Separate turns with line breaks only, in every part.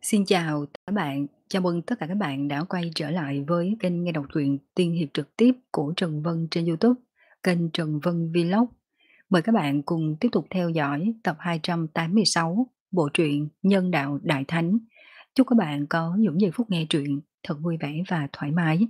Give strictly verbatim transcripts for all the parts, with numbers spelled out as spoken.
Xin chào các bạn, chào mừng tất cả các bạn đã quay trở lại với kênh nghe đọc truyện tiên hiệp trực tiếp của Trần Vân trên YouTube, kênh Trần Vân Vlog. Mời các bạn cùng tiếp tục theo dõi tập hai trăm tám mươi sáu bộ truyện Nhân đạo Đại Thánh. Chúc các bạn có những giây phút nghe truyện thật vui vẻ và thoải mái.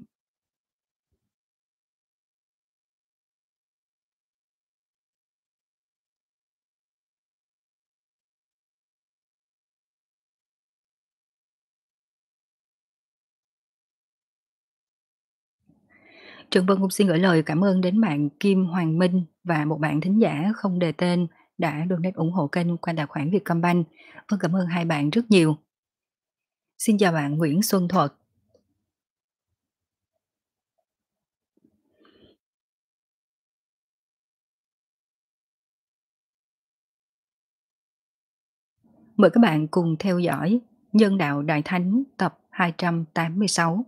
Trần Vân cũng xin gửi lời cảm ơn đến bạn Kim Hoàng Minh và một bạn thính giả không đề tên đã donate ủng hộ kênh qua tài khoản Vietcombank. Vâng, cảm ơn hai bạn rất nhiều. Xin chào bạn Nguyễn Xuân Thuật. Mời các bạn cùng theo dõi Nhân đạo Đại Thánh tập hai trăm tám mươi sáu.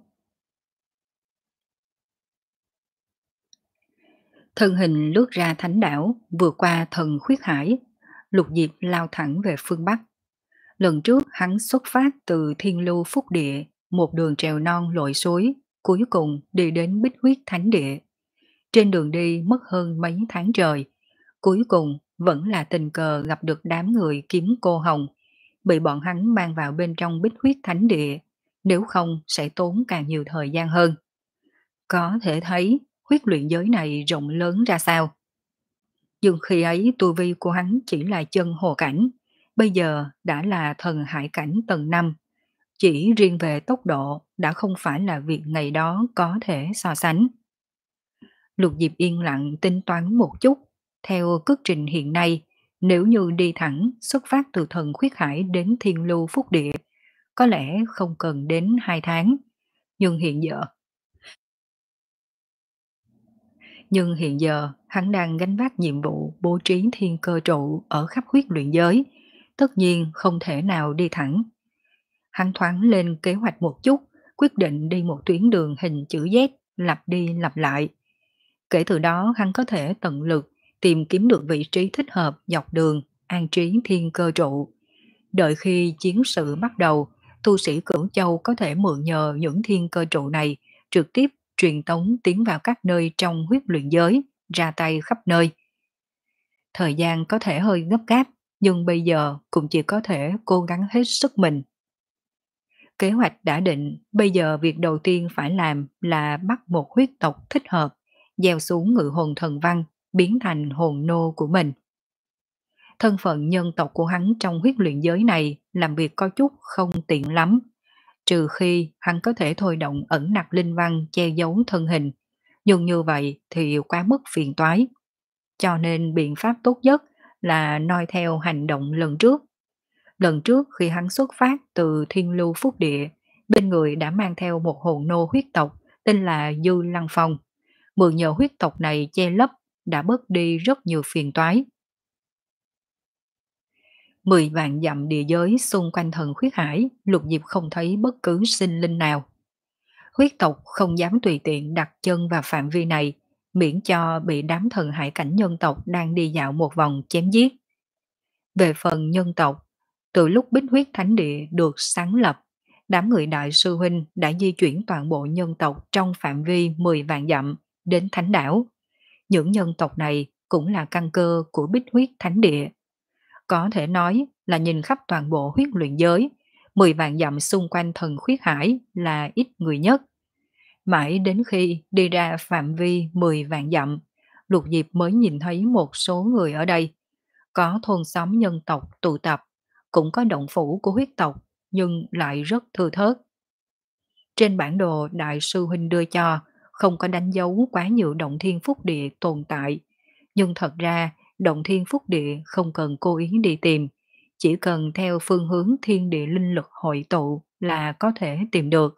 Thân hình lướt ra thánh đảo, vượt qua thần khuyết hải, Lục Diệp lao thẳng về phương Bắc. Lần trước hắn xuất phát từ Thiên Lưu Phúc Địa, một đường trèo non lội suối, cuối cùng đi đến Bích Huyết Thánh Địa. Trên đường đi mất hơn mấy tháng trời, cuối cùng vẫn là tình cờ gặp được đám người kiếm cô hồng, bị bọn hắn mang vào bên trong Bích Huyết Thánh Địa, nếu không sẽ tốn càng nhiều thời gian hơn. Có thể thấy huyết luyện giới này rộng lớn ra sao. Nhưng khi ấy tu vi của hắn chỉ là chân hồ cảnh, bây giờ đã là thần hải cảnh tầng năm. Chỉ riêng về tốc độ đã không phải là việc ngày đó có thể so sánh. Lục Diệp yên lặng tính toán một chút, theo cước trình hiện nay, nếu như đi thẳng xuất phát từ thần khuyết hải đến Thiên Lưu Phúc Địa, có lẽ không cần đến hai tháng. Nhưng hiện giờ Nhưng hiện giờ hắn đang gánh vác nhiệm vụ bố trí thiên cơ trụ ở khắp huyết luyện giới, tất nhiên không thể nào đi thẳng. Hắn thoáng lên kế hoạch một chút, quyết định đi một tuyến đường hình chữ Z, lặp đi lặp lại. Kể từ đó hắn có thể tận lực tìm kiếm được vị trí thích hợp dọc đường, an trí thiên cơ trụ. Đợi khi chiến sự bắt đầu, tu sĩ Cửu Châu có thể mượn nhờ những thiên cơ trụ này trực tiếp truyền tống tiến vào các nơi trong huyết luyện giới, ra tay khắp nơi. Thời gian có thể hơi gấp gáp, nhưng bây giờ cũng chỉ có thể cố gắng hết sức mình. Kế hoạch đã định, bây giờ việc đầu tiên phải làm là bắt một huyết tộc thích hợp, gieo xuống ngự hồn thần văn, biến thành hồn nô của mình. Thân phận nhân tộc của hắn trong huyết luyện giới này làm việc có chút không tiện lắm, trừ khi hắn có thể thôi động ẩn nặc linh văn che giấu thân hình, nhưng như vậy thì quá mức phiền toái. Cho nên biện pháp tốt nhất là noi theo hành động lần trước. Lần trước khi hắn xuất phát từ Thiên Lưu Phúc Địa, bên người đã mang theo một hồn nô huyết tộc tên là Dư Lăng Phong. Mượn nhờ huyết tộc này che lấp đã bớt đi rất nhiều phiền toái. Mười vạn dặm địa giới xung quanh thần khuyết hải, Lục Diệp không thấy bất cứ sinh linh nào. Huyết tộc không dám tùy tiện đặt chân vào phạm vi này, miễn cho bị đám thần hải cảnh nhân tộc đang đi dạo một vòng chém giết. Về phần nhân tộc, từ lúc Bích Huyết Thánh Địa được sáng lập, đám người đại sư huynh đã di chuyển toàn bộ nhân tộc trong phạm vi mười vạn dặm đến Thánh Đảo. Những nhân tộc này cũng là căn cơ của Bích Huyết Thánh Địa. Có thể nói là nhìn khắp toàn bộ huyết luyện giới, mười vạn dặm xung quanh thần khuyết hải là ít người nhất. Mãi đến khi đi ra phạm vi mười vạn dặm, Lục Diệp mới nhìn thấy một số người ở đây. Có thôn xóm nhân tộc tụ tập, cũng có động phủ của huyết tộc, nhưng lại rất thưa thớt. Trên bản đồ đại sư huynh đưa cho, không có đánh dấu quá nhiều động thiên phúc địa tồn tại. Nhưng thật ra, động thiên phúc địa không cần cố ý đi tìm, chỉ cần theo phương hướng thiên địa linh lực hội tụ là có thể tìm được.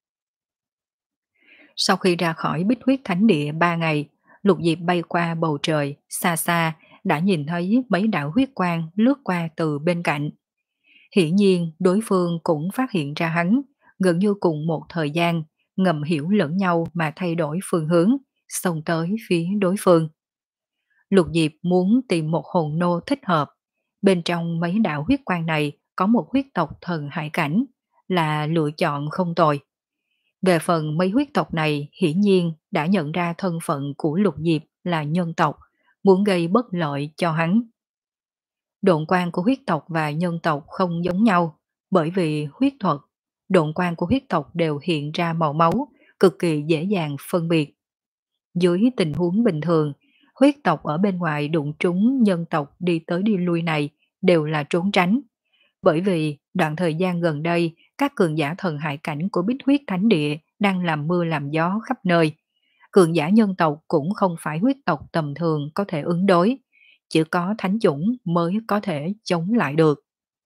Sau khi ra khỏi Bích Huyết Thánh Địa ba ngày, Lục Diệp bay qua bầu trời, xa xa đã nhìn thấy mấy đạo huyết quang lướt qua từ bên cạnh. Hiển nhiên đối phương cũng phát hiện ra hắn, gần như cùng một thời gian, ngầm hiểu lẫn nhau mà thay đổi phương hướng, xông tới phía đối phương. Lục Diệp muốn tìm một hồn nô thích hợp. Bên trong mấy đạo huyết quang này có một huyết tộc thần hải cảnh, là lựa chọn không tồi. Về phần mấy huyết tộc này hiển nhiên đã nhận ra thân phận của Lục Diệp là nhân tộc, muốn gây bất lợi cho hắn. Độn quang của huyết tộc và nhân tộc không giống nhau, bởi vì huyết thuật, độn quang của huyết tộc đều hiện ra màu máu, cực kỳ dễ dàng phân biệt. Dưới tình huống bình thường, huyết tộc ở bên ngoài đụng trúng nhân tộc đi tới đi lui này đều là trốn tránh. Bởi vì đoạn thời gian gần đây, các cường giả thần hải cảnh của Bích Huyết Thánh Địa đang làm mưa làm gió khắp nơi. Cường giả nhân tộc cũng không phải huyết tộc tầm thường có thể ứng đối, chỉ có thánh chủng mới có thể chống lại được.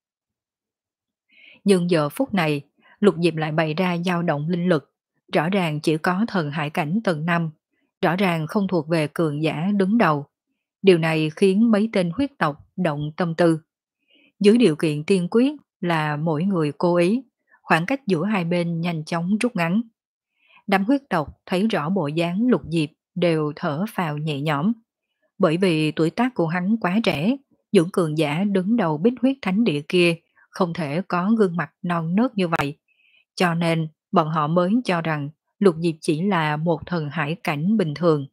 Nhưng giờ phút này, Lục Diệp lại bày ra dao động linh lực, rõ ràng chỉ có thần hải cảnh tầng năm, rõ ràng không thuộc về cường giả đứng đầu. Điều này khiến mấy tên huyết tộc động tâm tư. Dưới điều kiện tiên quyết là mỗi người cố ý, khoảng cách giữa hai bên nhanh chóng rút ngắn. Đám huyết tộc thấy rõ bộ dáng Lục Diệp đều thở phào nhẹ nhõm. Bởi vì tuổi tác của hắn quá trẻ, những cường giả đứng đầu Bích Huyết Thánh Địa kia không thể có gương mặt non nớt như vậy. Cho nên bọn họ mới cho rằng Lục Diệp chỉ là một thần hải cảnh bình thường.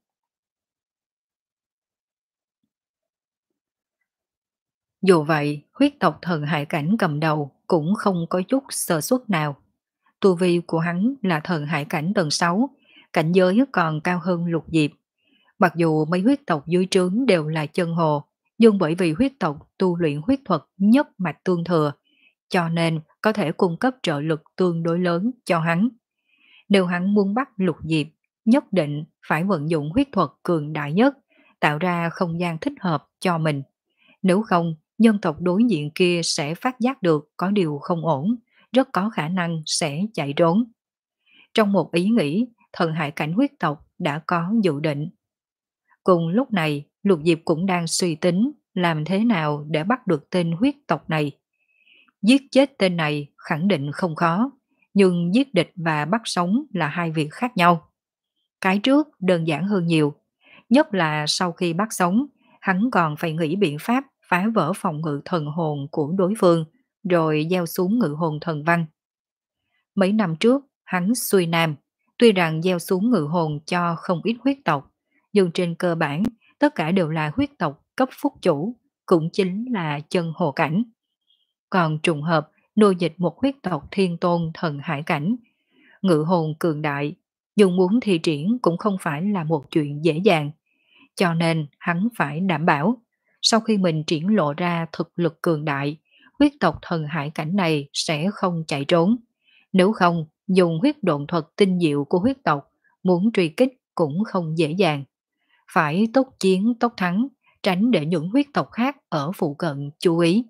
Dù vậy, huyết tộc thần hải cảnh cầm đầu cũng không có chút sơ suất nào. Tu vi của hắn là thần hải cảnh tầng sáu, cảnh giới còn cao hơn Lục Diệp. Mặc dù mấy huyết tộc dưới trướng đều là chân hồ, nhưng bởi vì huyết tộc tu luyện huyết thuật nhất mạch tương thừa, cho nên có thể cung cấp trợ lực tương đối lớn cho hắn. Nếu hắn muốn bắt Lục Diệp, nhất định phải vận dụng huyết thuật cường đại nhất, tạo ra không gian thích hợp cho mình. Nếu không, nhân tộc đối diện kia sẽ phát giác được có điều không ổn, rất có khả năng sẽ chạy trốn. Trong một ý nghĩ, thần hải cảnh huyết tộc đã có dự định. Cùng lúc này, Lục Diệp cũng đang suy tính làm thế nào để bắt được tên huyết tộc này. Giết chết tên này khẳng định không khó, nhưng giết địch và bắt sống là hai việc khác nhau. Cái trước đơn giản hơn nhiều, nhất là sau khi bắt sống, hắn còn phải nghĩ biện pháp phá vỡ phòng ngự thần hồn của đối phương, rồi gieo xuống ngự hồn thần văn. Mấy năm trước, hắn xuôi nam, tuy rằng gieo xuống ngự hồn cho không ít huyết tộc, nhưng trên cơ bản, tất cả đều là huyết tộc cấp phúc chủ, cũng chính là chân hồ cảnh. Còn trùng hợp, nô dịch một huyết tộc thiên tôn thần hải cảnh, ngự hồn cường đại, nhưng muốn thi triển cũng không phải là một chuyện dễ dàng. Cho nên hắn phải đảm bảo, sau khi mình triển lộ ra thực lực cường đại, huyết tộc thần hải cảnh này sẽ không chạy trốn. Nếu không, dùng huyết độn thuật tinh diệu của huyết tộc, muốn truy kích cũng không dễ dàng. Phải tốc chiến tốc thắng, tránh để những huyết tộc khác ở phụ cận chú ý.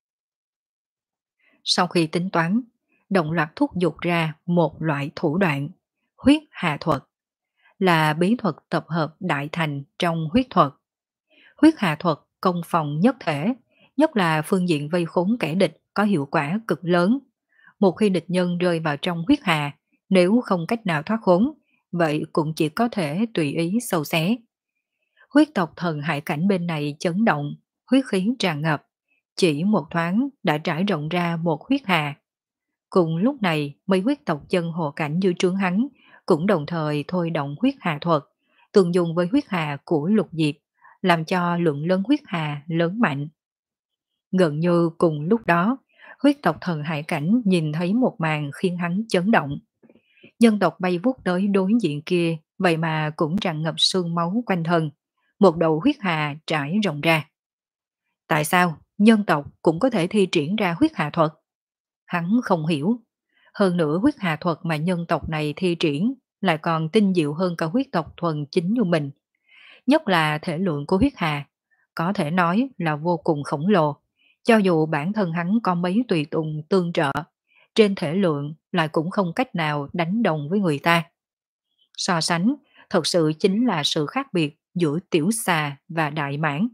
Sau khi tính toán, Động Loạt thúc giục ra một loại thủ đoạn, huyết hà thuật, là bí thuật tập hợp đại thành trong huyết thuật. Huyết hà thuật công phòng nhất thể, nhất là phương diện vây khốn kẻ địch có hiệu quả cực lớn. Một khi địch nhân rơi vào trong huyết hà, nếu không cách nào thoát khốn, vậy cũng chỉ có thể tùy ý sâu xé. Huyết tộc thần hải cảnh bên này chấn động, huyết khí tràn ngập, chỉ một thoáng đã trải rộng ra một huyết hà. Cùng lúc này, mấy huyết tộc chân hồ cảnh dưới trướng hắn cũng đồng thời thôi động huyết hà thuật, tương dùng với huyết hà của Lục Diệp, làm cho lượng lớn huyết hà lớn mạnh. Gần như cùng lúc đó, huyết tộc thần hải cảnh nhìn thấy một màn khiến hắn chấn động. Nhân tộc bay vút tới đối diện kia, vậy mà cũng tràn ngập sương máu quanh thân, một đầu huyết hà trải rộng ra. Tại sao nhân tộc cũng có thể thi triển ra huyết hà thuật? Hắn không hiểu. Hơn nữa huyết hà thuật mà nhân tộc này thi triển lại còn tinh diệu hơn cả huyết tộc thuần chính như mình. Nhất là thể lượng của huyết hà, có thể nói là vô cùng khổng lồ. Cho dù bản thân hắn có mấy tùy tùng tương trợ, trên thể lượng lại cũng không cách nào đánh đồng với người ta. So sánh, thật sự chính là sự khác biệt giữa tiểu xà và đại mãn.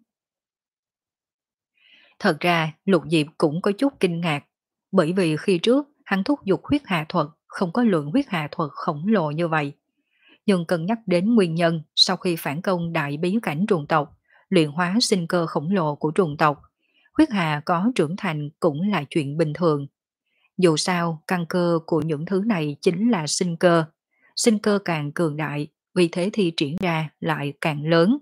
Thật ra, Lục Diệp cũng có chút kinh ngạc, bởi vì khi trước hắn thúc giục huyết hà thuật không có lượng huyết hà thuật khổng lồ như vậy. Nhưng cân nhắc đến nguyên nhân sau khi phản công đại bí cảnh trùng tộc, luyện hóa sinh cơ khổng lồ của trùng tộc, huyết hà có trưởng thành cũng là chuyện bình thường. Dù sao, căn cơ của những thứ này chính là sinh cơ. Sinh cơ càng cường đại, vì thế thi triển ra lại càng lớn.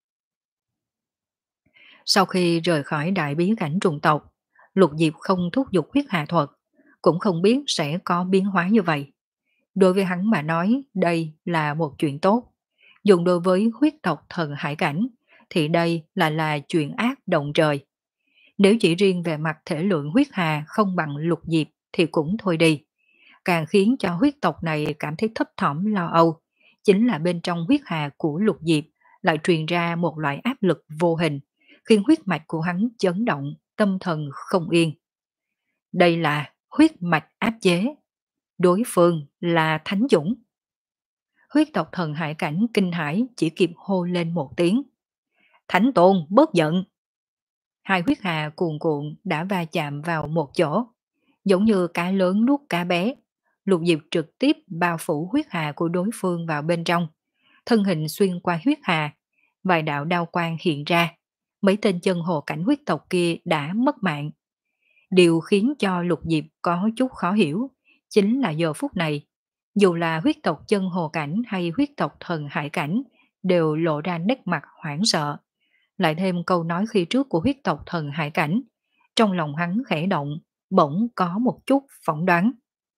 Sau khi rời khỏi đại bí cảnh trùng tộc, Lục Diệp không thúc giục huyết hà thuật, cũng không biết sẽ có biến hóa như vậy. Đối với hắn mà nói, đây là một chuyện tốt. Dùng đối với huyết tộc thần hải cảnh, thì đây là là chuyện ác động trời. Nếu chỉ riêng về mặt thể lượng huyết hà không bằng Lục Diệp thì cũng thôi đi. Càng khiến cho huyết tộc này cảm thấy thấp thỏm lo âu, chính là bên trong huyết hà của Lục Diệp lại truyền ra một loại áp lực vô hình, khiến huyết mạch của hắn chấn động, tâm thần không yên. Đây là huyết mạch áp chế, đối phương là thánh dũng. Huyết tộc thần hải cảnh kinh hãi chỉ kịp hô lên một tiếng. Thánh tôn bớt giận. Hai huyết hà cuồn cuộn đã va chạm vào một chỗ, giống như cá lớn nuốt cá bé. Lục Diệp trực tiếp bao phủ huyết hà của đối phương vào bên trong, thân hình xuyên qua huyết hà, vài đạo đao quang hiện ra, mấy tên chân hồ cảnh huyết tộc kia đã mất mạng. Điều khiến cho Lục Diệp có chút khó hiểu, chính là giờ phút này, dù là huyết tộc chân hồ cảnh hay huyết tộc thần hải cảnh, đều lộ ra nét mặt hoảng sợ. Lại thêm câu nói khi trước của huyết tộc thần hải cảnh, trong lòng hắn khẽ động, bỗng có một chút phỏng đoán.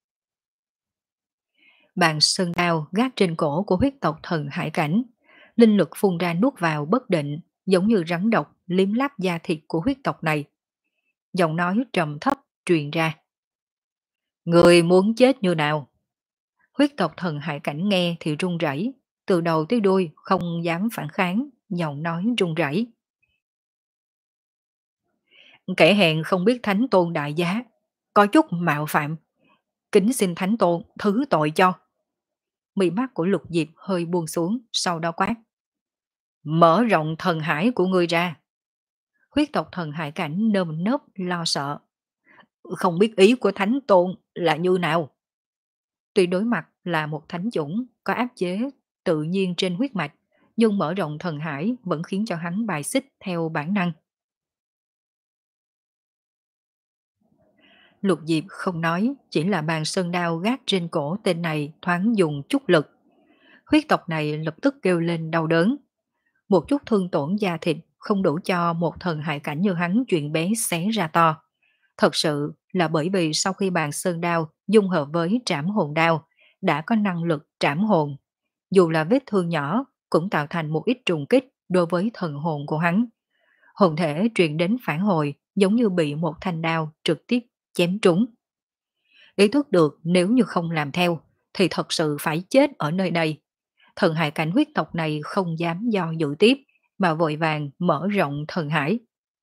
Bàn sơn đao gác trên cổ của huyết tộc thần hải cảnh, linh lực phun ra nuốt vào bất định, giống như rắn độc liếm láp da thịt của huyết tộc này. Giọng nói trầm thấp truyền ra. Người muốn chết như nào? Huyết tộc thần hải cảnh nghe thì run rẩy, từ đầu tới đuôi không dám phản kháng, giọng nói run rẩy. Kẻ hèn không biết thánh tôn đại giá, có chút mạo phạm, kính xin thánh tôn thứ tội cho. Mí mắt của Lục Diệp hơi buông xuống, sau đó quát. Mở rộng thần hải của ngươi ra. Huyết tộc thần hải cảnh nơm nớp lo sợ. Không biết ý của thánh tôn là như nào. Tuy đối mặt là một thánh chủng có áp chế tự nhiên trên huyết mạch, nhưng mở rộng thần hải vẫn khiến cho hắn bài xích theo bản năng. Lục Diệp không nói, chỉ là bàn sơn đao gác trên cổ tên này thoáng dùng chút lực. Huyết tộc này lập tức kêu lên đau đớn. Một chút thương tổn da thịt không đủ cho một thần hải cảnh như hắn chuyện bé xé ra to. Thật sự là bởi vì sau khi bàn sơn đao dung hợp với trảm hồn đao, đã có năng lực trảm hồn. Dù là vết thương nhỏ, cũng tạo thành một ít trùng kích đối với thần hồn của hắn. Hồn thể truyền đến phản hồi giống như bị một thanh đao trực tiếp chém trúng. Ý thức được nếu như không làm theo, thì thật sự phải chết ở nơi đây. Thần hải cảnh huyết tộc này không dám do dự tiếp, mà vội vàng mở rộng thần hải.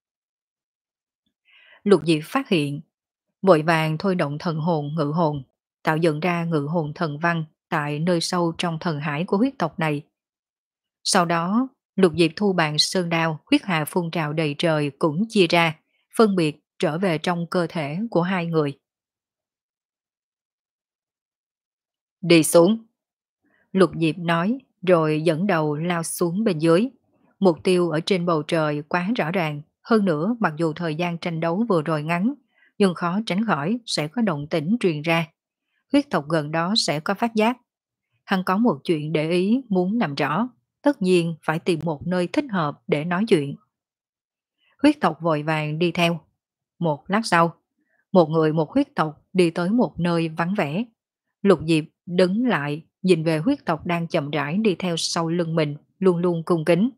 Lục Diệp phát hiện, vội vàng thôi động thần hồn ngự hồn, tạo dựng ra ngự hồn thần văn tại nơi sâu trong thần hải của huyết tộc này. Sau đó, Lục Diệp thu bàn sơn đao, huyết hà phun trào đầy trời cũng chia ra, phân biệt trở về trong cơ thể của hai người. Đi xuống. Lục Diệp nói, rồi dẫn đầu lao xuống bên dưới. Mục tiêu ở trên bầu trời quá rõ ràng, hơn nữa mặc dù thời gian tranh đấu vừa rồi ngắn, nhưng khó tránh khỏi sẽ có động tĩnh truyền ra. Huyết tộc gần đó sẽ có phát giác. Hắn có một chuyện để ý muốn làm rõ, tất nhiên phải tìm một nơi thích hợp để nói chuyện. Huyết tộc vội vàng đi theo. Một lát sau, một người một huyết tộc đi tới một nơi vắng vẻ. Lục Diệp đứng lại, nhìn về huyết tộc đang chậm rãi đi theo sau lưng mình, luôn luôn cung kính.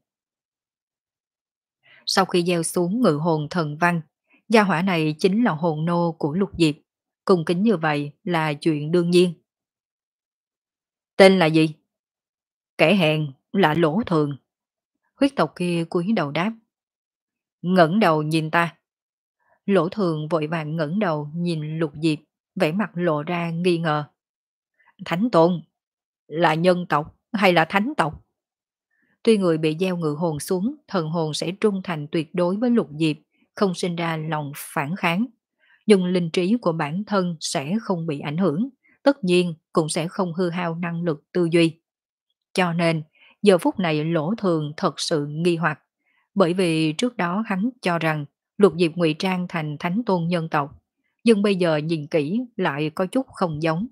Sau khi gieo xuống ngự hồn thần văn, gia hỏa này chính là hồn nô của Lục Diệp. Cung kính như vậy là chuyện đương nhiên. Tên là gì? Kẻ hèn là Lỗ Thường. Huyết tộc kia cúi đầu đáp. Ngẩng đầu nhìn ta. Lỗ Thường vội vàng ngẩng đầu nhìn Lục Diệp, vẻ mặt lộ ra nghi ngờ. Thánh tôn, là nhân tộc hay là thánh tộc? Tuy người bị gieo ngự hồn xuống, thần hồn sẽ trung thành tuyệt đối với Lục Diệp, không sinh ra lòng phản kháng. Nhưng linh trí của bản thân sẽ không bị ảnh hưởng, tất nhiên cũng sẽ không hư hao năng lực tư duy. Cho nên, giờ phút này Lỗ Thường thật sự nghi hoặc, bởi vì trước đó hắn cho rằng Lục Diệp ngụy trang thành thánh tôn nhân tộc, nhưng bây giờ nhìn kỹ lại có chút không giống.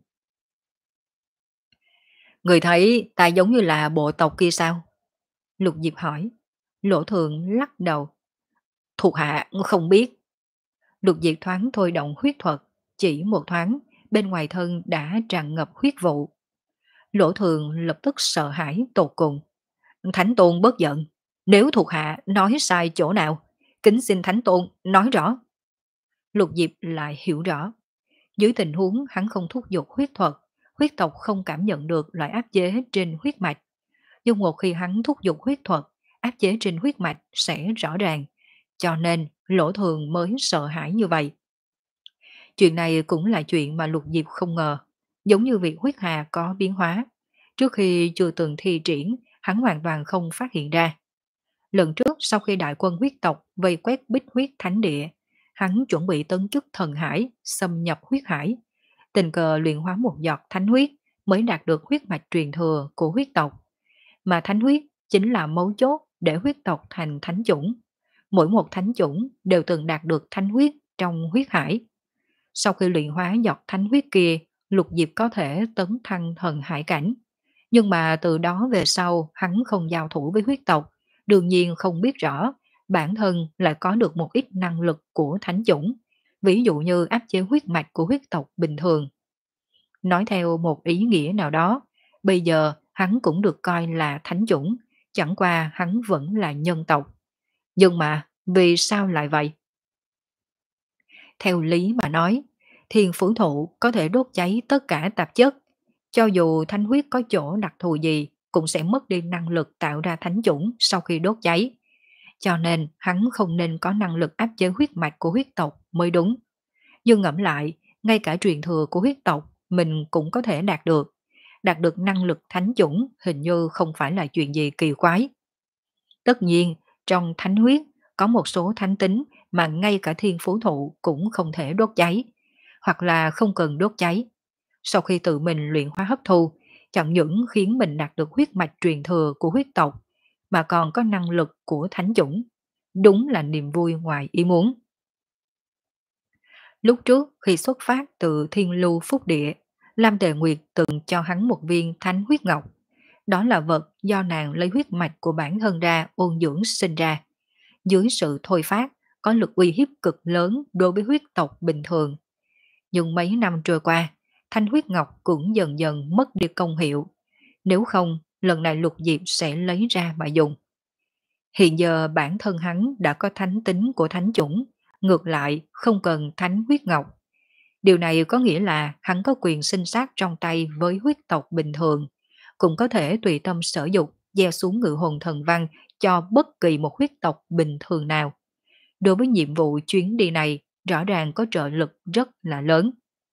Người thấy ta giống như là bộ tộc kia sao? Lục Diệp hỏi. Lỗ Thường lắc đầu. Thuộc hạ không biết. Lục Diệp thoáng thôi động huyết thuật, chỉ một thoáng, bên ngoài thân đã tràn ngập huyết vụ. Lỗ Thường lập tức sợ hãi tột cùng. Thánh Tôn bớt giận, nếu thuộc hạ nói sai chỗ nào, kính xin Thánh Tôn nói rõ. Lục Diệp lại hiểu rõ. Dưới tình huống hắn không thúc giục huyết thuật, huyết tộc không cảm nhận được loại áp chế trên huyết mạch. Nhưng một khi hắn thúc giục huyết thuật, áp chế trên huyết mạch sẽ rõ ràng. Cho nên Lỗ Thường mới sợ hãi như vậy. Chuyện này cũng là chuyện mà Lục Diệp không ngờ. Giống như việc huyết hà có biến hóa. Trước khi chưa từng thi triển, hắn hoàn toàn không phát hiện ra. Lần trước sau khi đại quân huyết tộc vây quét Bích Huyết Thánh Địa, hắn chuẩn bị tấn chức thần hải, xâm nhập huyết hải. Tình cờ luyện hóa một giọt thánh huyết mới đạt được huyết mạch truyền thừa của huyết tộc. Mà thánh huyết chính là mấu chốt để huyết tộc thành thánh chủng. Mỗi một thánh chủng đều từng đạt được thánh huyết trong huyết hải. Sau khi luyện hóa giọt thánh huyết kia, Lục Diệp có thể tấn thăng thần hải cảnh. Nhưng mà từ đó về sau hắn không giao thủ với huyết tộc, đương nhiên không biết rõ bản thân lại có được một ít năng lực của thánh chủng, ví dụ như áp chế huyết mạch của huyết tộc bình thường. Nói theo một ý nghĩa nào đó, bây giờ hắn cũng được coi là thánh chủng, chẳng qua hắn vẫn là nhân tộc. Nhưng mà vì sao lại vậy? Theo lý mà nói, thiền phủ thụ có thể đốt cháy tất cả tạp chất. Cho dù thánh huyết có chỗ đặc thù gì, cũng sẽ mất đi năng lực tạo ra thánh chủng sau khi đốt cháy. Cho nên hắn không nên có năng lực áp chế huyết mạch của huyết tộc mới đúng. Nhưng ngẫm lại, ngay cả truyền thừa của huyết tộc mình cũng có thể đạt được. Đạt được năng lực thánh chủng hình như không phải là chuyện gì kỳ quái. Tất nhiên, trong thánh huyết có một số thánh tính mà ngay cả thiên phú thụ cũng không thể đốt cháy, hoặc là không cần đốt cháy. Sau khi tự mình luyện hóa hấp thu, chẳng những khiến mình đạt được huyết mạch truyền thừa của huyết tộc, mà còn có năng lực của thánh chủng. Đúng là niềm vui ngoài ý muốn. Lúc trước khi xuất phát từ Thiên Lưu Phúc Địa, Lam Tề Nguyệt từng cho hắn một viên thánh huyết ngọc. Đó là vật do nàng lấy huyết mạch của bản thân ra ôn dưỡng sinh ra. Dưới sự thôi phát, có lực uy hiếp cực lớn đối với huyết tộc bình thường. Nhưng mấy năm trôi qua, thanh huyết ngọc cũng dần dần mất đi công hiệu. Nếu không, lần này Lục Diệp sẽ lấy ra mà dùng. Hiện giờ bản thân hắn đã có thánh tính của thánh chủng, ngược lại không cần thánh huyết ngọc. Điều này có nghĩa là hắn có quyền sinh sát trong tay với huyết tộc bình thường, cũng có thể tùy tâm sở dục gieo xuống ngự hồn thần văn cho bất kỳ một huyết tộc bình thường nào. Đối với nhiệm vụ chuyến đi này, rõ ràng có trợ lực rất là lớn.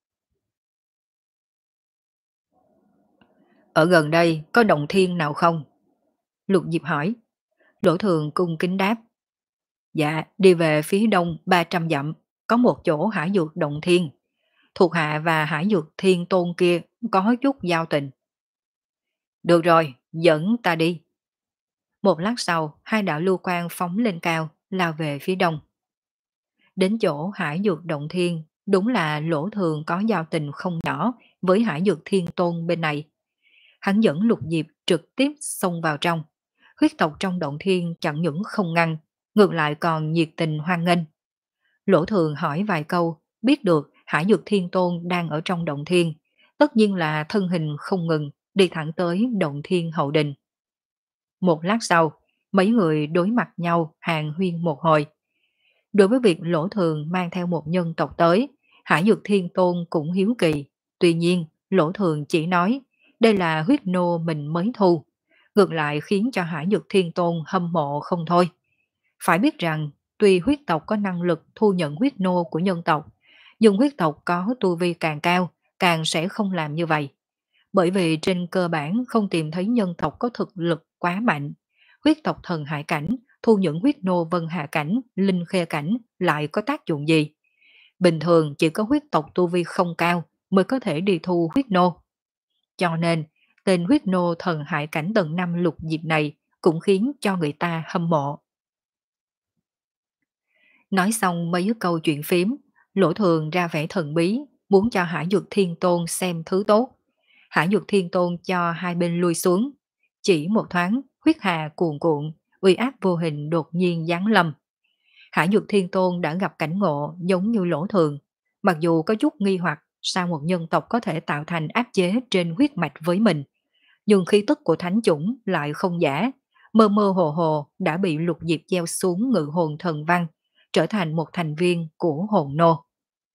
Ở gần đây có động thiên nào không? Lục Diệp hỏi. Đỗ Thường cung kính đáp. Dạ, đi về phía đông ba trăm dặm, có một chỗ hải dược động thiên. Thuộc hạ và hải dược thiên tôn kia có chút giao tình. Được rồi, dẫn ta đi. Một lát sau, hai đạo lưu quang phóng lên cao, lao về phía đông. Đến chỗ hải dược động thiên, đúng là Lỗ Thường có giao tình không nhỏ với hải dược thiên tôn bên này. Hắn dẫn Lục Diệp trực tiếp xông vào trong. Huyết tộc trong động thiên chẳng những không ngăn, ngược lại còn nhiệt tình hoan nghênh. Lỗ Thường hỏi vài câu, biết được hải dược thiên tôn đang ở trong động thiên, tất nhiên là thân hình không ngừng, đi thẳng tới động thiên hậu đình. Một lát sau, mấy người đối mặt nhau hàng huyên một hồi. Đối với việc Lỗ Thường mang theo một nhân tộc tới, Hải Dược Thiên Tôn cũng hiếu kỳ. Tuy nhiên, Lỗ Thường chỉ nói đây là huyết nô mình mới thu. Ngược lại khiến cho Hải Dược Thiên Tôn hâm mộ không thôi. Phải biết rằng, tuy huyết tộc có năng lực thu nhận huyết nô của nhân tộc, nhưng huyết tộc có tu vi càng cao, càng sẽ không làm như vậy. Bởi vì trên cơ bản không tìm thấy nhân tộc có thực lực quá mạnh. Huyết tộc thần hải cảnh, thu những huyết nô vân hạ cảnh, linh khê cảnh lại có tác dụng gì? Bình thường chỉ có huyết tộc tu vi không cao mới có thể đi thu huyết nô. Cho nên, tên huyết nô thần hải cảnh tầng năm Lục Diệp này cũng khiến cho người ta hâm mộ. Nói xong mấy câu chuyện phím, Lỗ Thường ra vẻ thần bí, muốn cho Hải Dược Thiên Tôn xem thứ tốt. Hải Dược Thiên Tôn cho hai bên lui xuống. Chỉ một thoáng, huyết hà cuồn cuộn, uy áp vô hình đột nhiên giáng lâm. Hải Dược Thiên Tôn đã gặp cảnh ngộ giống như Lỗ Thường. Mặc dù có chút nghi hoặc sao một nhân tộc có thể tạo thành áp chế trên huyết mạch với mình, nhưng khí tức của thánh chủng lại không giả, mơ mơ hồ hồ đã bị Lục Diệp gieo xuống ngự hồn thần văn, trở thành một thành viên của hồn nô.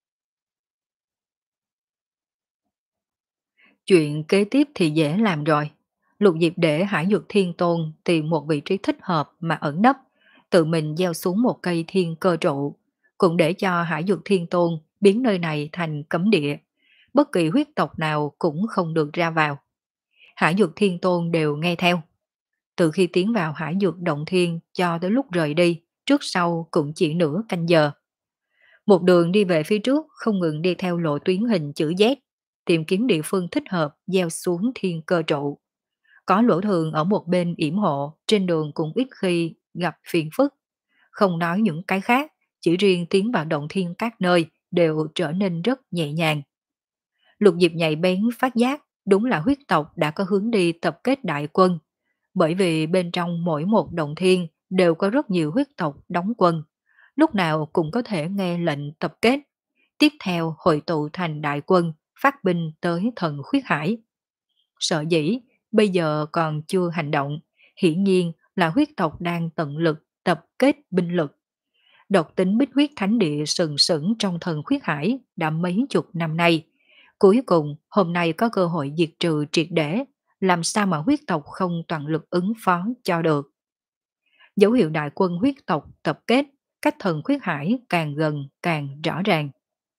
Chuyện kế tiếp thì dễ làm rồi. Lục Diệp để Hải Dược Thiên Tôn tìm một vị trí thích hợp mà ẩn nấp, tự mình gieo xuống một cây thiên cơ trụ, cũng để cho Hải Dược Thiên Tôn biến nơi này thành cấm địa. Bất kỳ huyết tộc nào cũng không được ra vào. Hải Dược Thiên Tôn đều nghe theo. Từ khi tiến vào Hải Dược Động Thiên cho tới lúc rời đi, trước sau cũng chỉ nửa canh giờ. Một đường đi về phía trước không ngừng đi theo lộ tuyến hình chữ Z, tìm kiếm địa phương thích hợp gieo xuống thiên cơ trụ. Có Lỗ Thường ở một bên yểm hộ, trên đường cũng ít khi gặp phiền phức. Không nói những cái khác, chỉ riêng tiến vào động thiên các nơi đều trở nên rất nhẹ nhàng. Lục Diệp nhạy bén phát giác, đúng là huyết tộc đã có hướng đi tập kết đại quân. Bởi vì bên trong mỗi một động thiên đều có rất nhiều huyết tộc đóng quân, lúc nào cũng có thể nghe lệnh tập kết, tiếp theo hội tụ thành đại quân, phát binh tới thần khuyết hải. Sợ dĩ, bây giờ còn chưa hành động, hiển nhiên là huyết tộc đang tận lực tập kết binh lực. Độc tính bích huyết thánh địa sừng sững trong thần khuyết hải đã mấy chục năm nay. Cuối cùng, hôm nay có cơ hội diệt trừ triệt để, làm sao mà huyết tộc không toàn lực ứng phó cho được. Dấu hiệu đại quân huyết tộc tập kết, cách thần khuyết hải càng gần càng rõ ràng.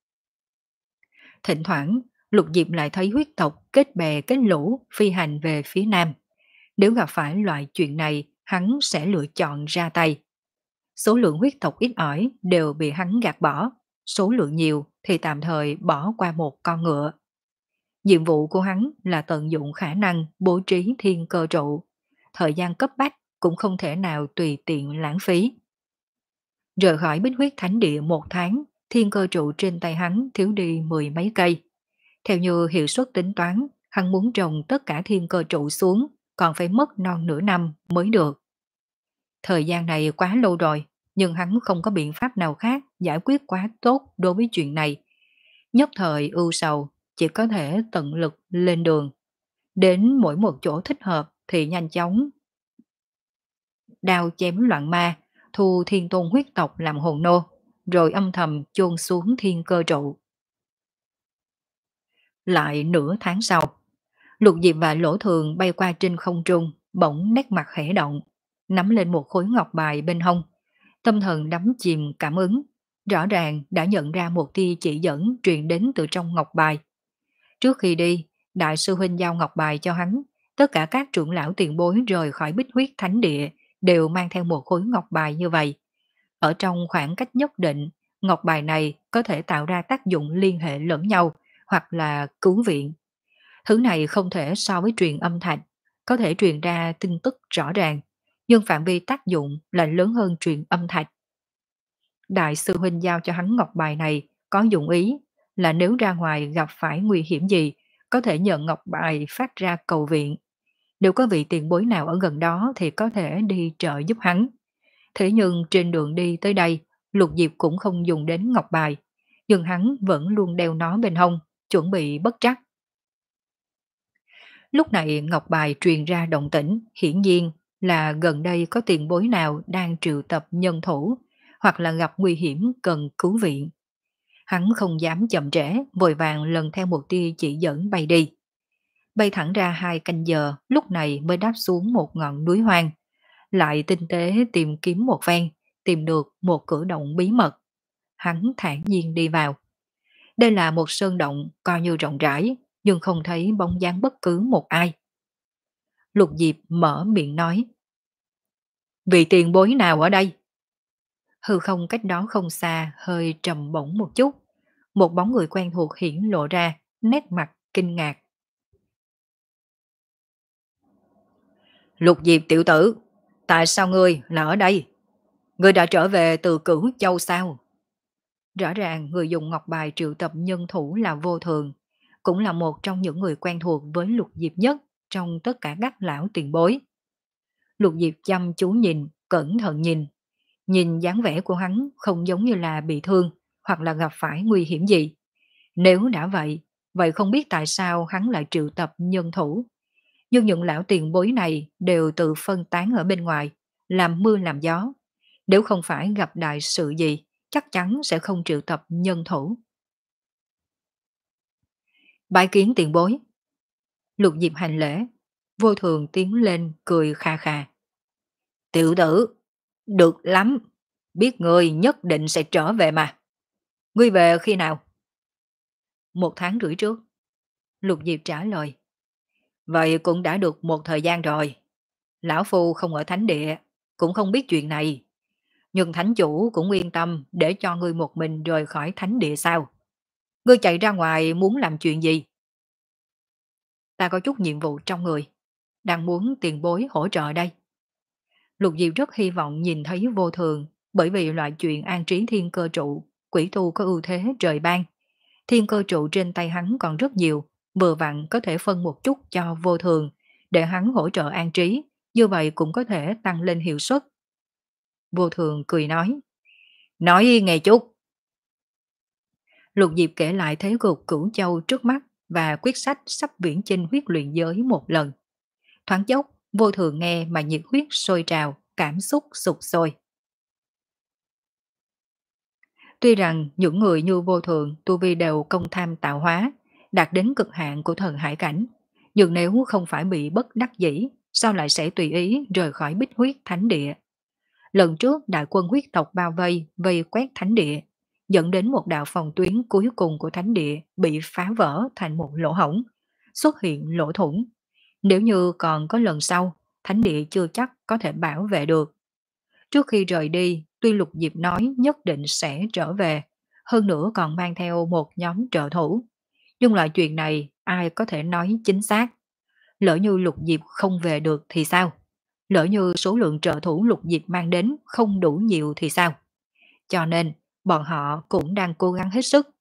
Thỉnh thoảng, Lục Diệp lại thấy huyết tộc kết bè kết lũ phi hành về phía nam. Nếu gặp phải loại chuyện này, hắn sẽ lựa chọn ra tay. Số lượng huyết tộc ít ỏi đều bị hắn gạt bỏ, số lượng nhiều thì tạm thời bỏ qua một con ngựa. Nhiệm vụ của hắn là tận dụng khả năng bố trí thiên cơ trụ. Thời gian cấp bách cũng không thể nào tùy tiện lãng phí. Rời khỏi Bích Huyết Thánh Địa một tháng, thiên cơ trụ trên tay hắn thiếu đi mười mấy cây. Theo như hiệu suất tính toán, hắn muốn trồng tất cả thiên cơ trụ xuống, còn phải mất non nửa năm mới được. Thời gian này quá lâu rồi, nhưng hắn không có biện pháp nào khác giải quyết quá tốt đối với chuyện này. Nhất thời ưu sầu, chỉ có thể tận lực lên đường. Đến mỗi một chỗ thích hợp thì nhanh chóng đao chém loạn ma, thu thiên tôn huyết tộc làm hồn nô, rồi âm thầm chôn xuống thiên cơ trụ. Lại nửa tháng sau, Lục Diệp và Lỗ Thường bay qua trên không trung, bỗng nét mặt khẽ động, nắm lên một khối ngọc bài bên hông. Tâm thần đắm chìm cảm ứng, rõ ràng đã nhận ra một tia chỉ dẫn truyền đến từ trong ngọc bài. Trước khi đi, Đại sư huynh giao ngọc bài cho hắn, tất cả các trưởng lão tiền bối rời khỏi Bích Huyết Thánh Địa đều mang theo một khối ngọc bài như vậy. Ở trong khoảng cách nhất định, ngọc bài này có thể tạo ra tác dụng liên hệ lẫn nhau hoặc là cứu viện. Thứ này không thể so với truyền âm thạch, có thể truyền ra tin tức rõ ràng, nhưng phạm vi tác dụng lại lớn hơn truyền âm thạch. Đại sư huynh giao cho hắn ngọc bài này có dụng ý là nếu ra ngoài gặp phải nguy hiểm gì, có thể nhận ngọc bài phát ra cầu viện. Nếu có vị tiền bối nào ở gần đó thì có thể đi trợ giúp hắn. Thế nhưng trên đường đi tới đây, Lục Diệp cũng không dùng đến ngọc bài, nhưng hắn vẫn luôn đeo nó bên hông, chuẩn bị bất trắc. Lúc này ngọc bài truyền ra động tĩnh, hiển nhiên là gần đây có tiền bối nào đang triệu tập nhân thủ, hoặc là gặp nguy hiểm cần cứu viện. Hắn không dám chậm trễ, vội vàng lần theo một tia chỉ dẫn bay đi. Bay thẳng ra hai canh giờ, lúc này mới đáp xuống một ngọn núi hoang. Lại tinh tế tìm kiếm một ven, tìm được một cửa động bí mật. Hắn thản nhiên đi vào. Đây là một sơn động coi như rộng rãi, nhưng không thấy bóng dáng bất cứ một ai. Lục Diệp mở miệng nói. Vị tiền bối nào ở đây? Hư không cách đó không xa, hơi trầm bổng một chút. Một bóng người quen thuộc hiển lộ ra, nét mặt kinh ngạc. Lục Diệp tiểu tử, tại sao ngươi là ở đây? Ngươi đã trở về từ Cửu Châu sao? Rõ ràng người dùng ngọc bài triệu tập nhân thủ là Vô Thường, cũng là một trong những người quen thuộc với Lục Diệp nhất trong tất cả các lão tiền bối. Lục Diệp chăm chú nhìn, cẩn thận nhìn, nhìn dáng vẻ của hắn không giống như là bị thương hoặc là gặp phải nguy hiểm gì. Nếu đã vậy, vậy không biết tại sao hắn lại triệu tập nhân thủ. Nhưng những lão tiền bối này đều tự phân tán ở bên ngoài, làm mưa làm gió. Nếu không phải gặp đại sự gì, chắc chắn sẽ không triệu tập nhân thủ. Bái kiến tiền bối. Lục Diệp hành lễ, Vô Thường tiến lên cười kha kha. Tiểu tử, được lắm, biết ngươi nhất định sẽ trở về mà. Ngươi về khi nào? Một tháng rưỡi trước. Lục Diệp trả lời. Vậy cũng đã được một thời gian rồi. Lão Phu không ở thánh địa, cũng không biết chuyện này. Nhưng thánh chủ cũng yên tâm để cho ngươi một mình rời khỏi thánh địa sao? Ngươi chạy ra ngoài muốn làm chuyện gì? Ta có chút nhiệm vụ trong người, đang muốn tiền bối hỗ trợ đây. Lục Diệp rất hy vọng nhìn thấy Vô Thường, bởi vì loại chuyện an trí thiên cơ trụ, quỷ tu có ưu thế trời ban. Thiên cơ trụ trên tay hắn còn rất nhiều, vừa vặn có thể phân một chút cho Vô Thường, để hắn hỗ trợ an trí, như vậy cũng có thể tăng lên hiệu suất. Vô Thường cười nói, nói nghe chút. Lục Diệp kể lại thế cục Cửu Châu trước mắt và quyết sách sắp viễn chinh huyết luyện giới một lần. Thoáng chốc, Vô Thường nghe mà nhiệt huyết sôi trào, cảm xúc sục sôi. Tuy rằng những người như Vô Thường tu vi đều công tham tạo hóa, đạt đến cực hạn của thần hải cảnh, nhưng nếu không phải bị bất đắc dĩ, sao lại sẽ tùy ý rời khỏi Bích Huyết Thánh Địa? Lần trước đại quân huyết tộc bao vây, vây quét Thánh Địa, dẫn đến một đạo phòng tuyến cuối cùng của Thánh Địa bị phá vỡ thành một lỗ hổng, xuất hiện lỗ thủng. Nếu như còn có lần sau, Thánh Địa chưa chắc có thể bảo vệ được. Trước khi rời đi, tuy Lục Diệp nói nhất định sẽ trở về, hơn nữa còn mang theo một nhóm trợ thủ. Nhưng loại chuyện này ai có thể nói chính xác. Lỡ như Lục Diệp không về được thì sao? Lỡ như số lượng trợ thủ Lục Diệp mang đến không đủ nhiều thì sao? Cho nên, bọn họ cũng đang cố gắng hết sức.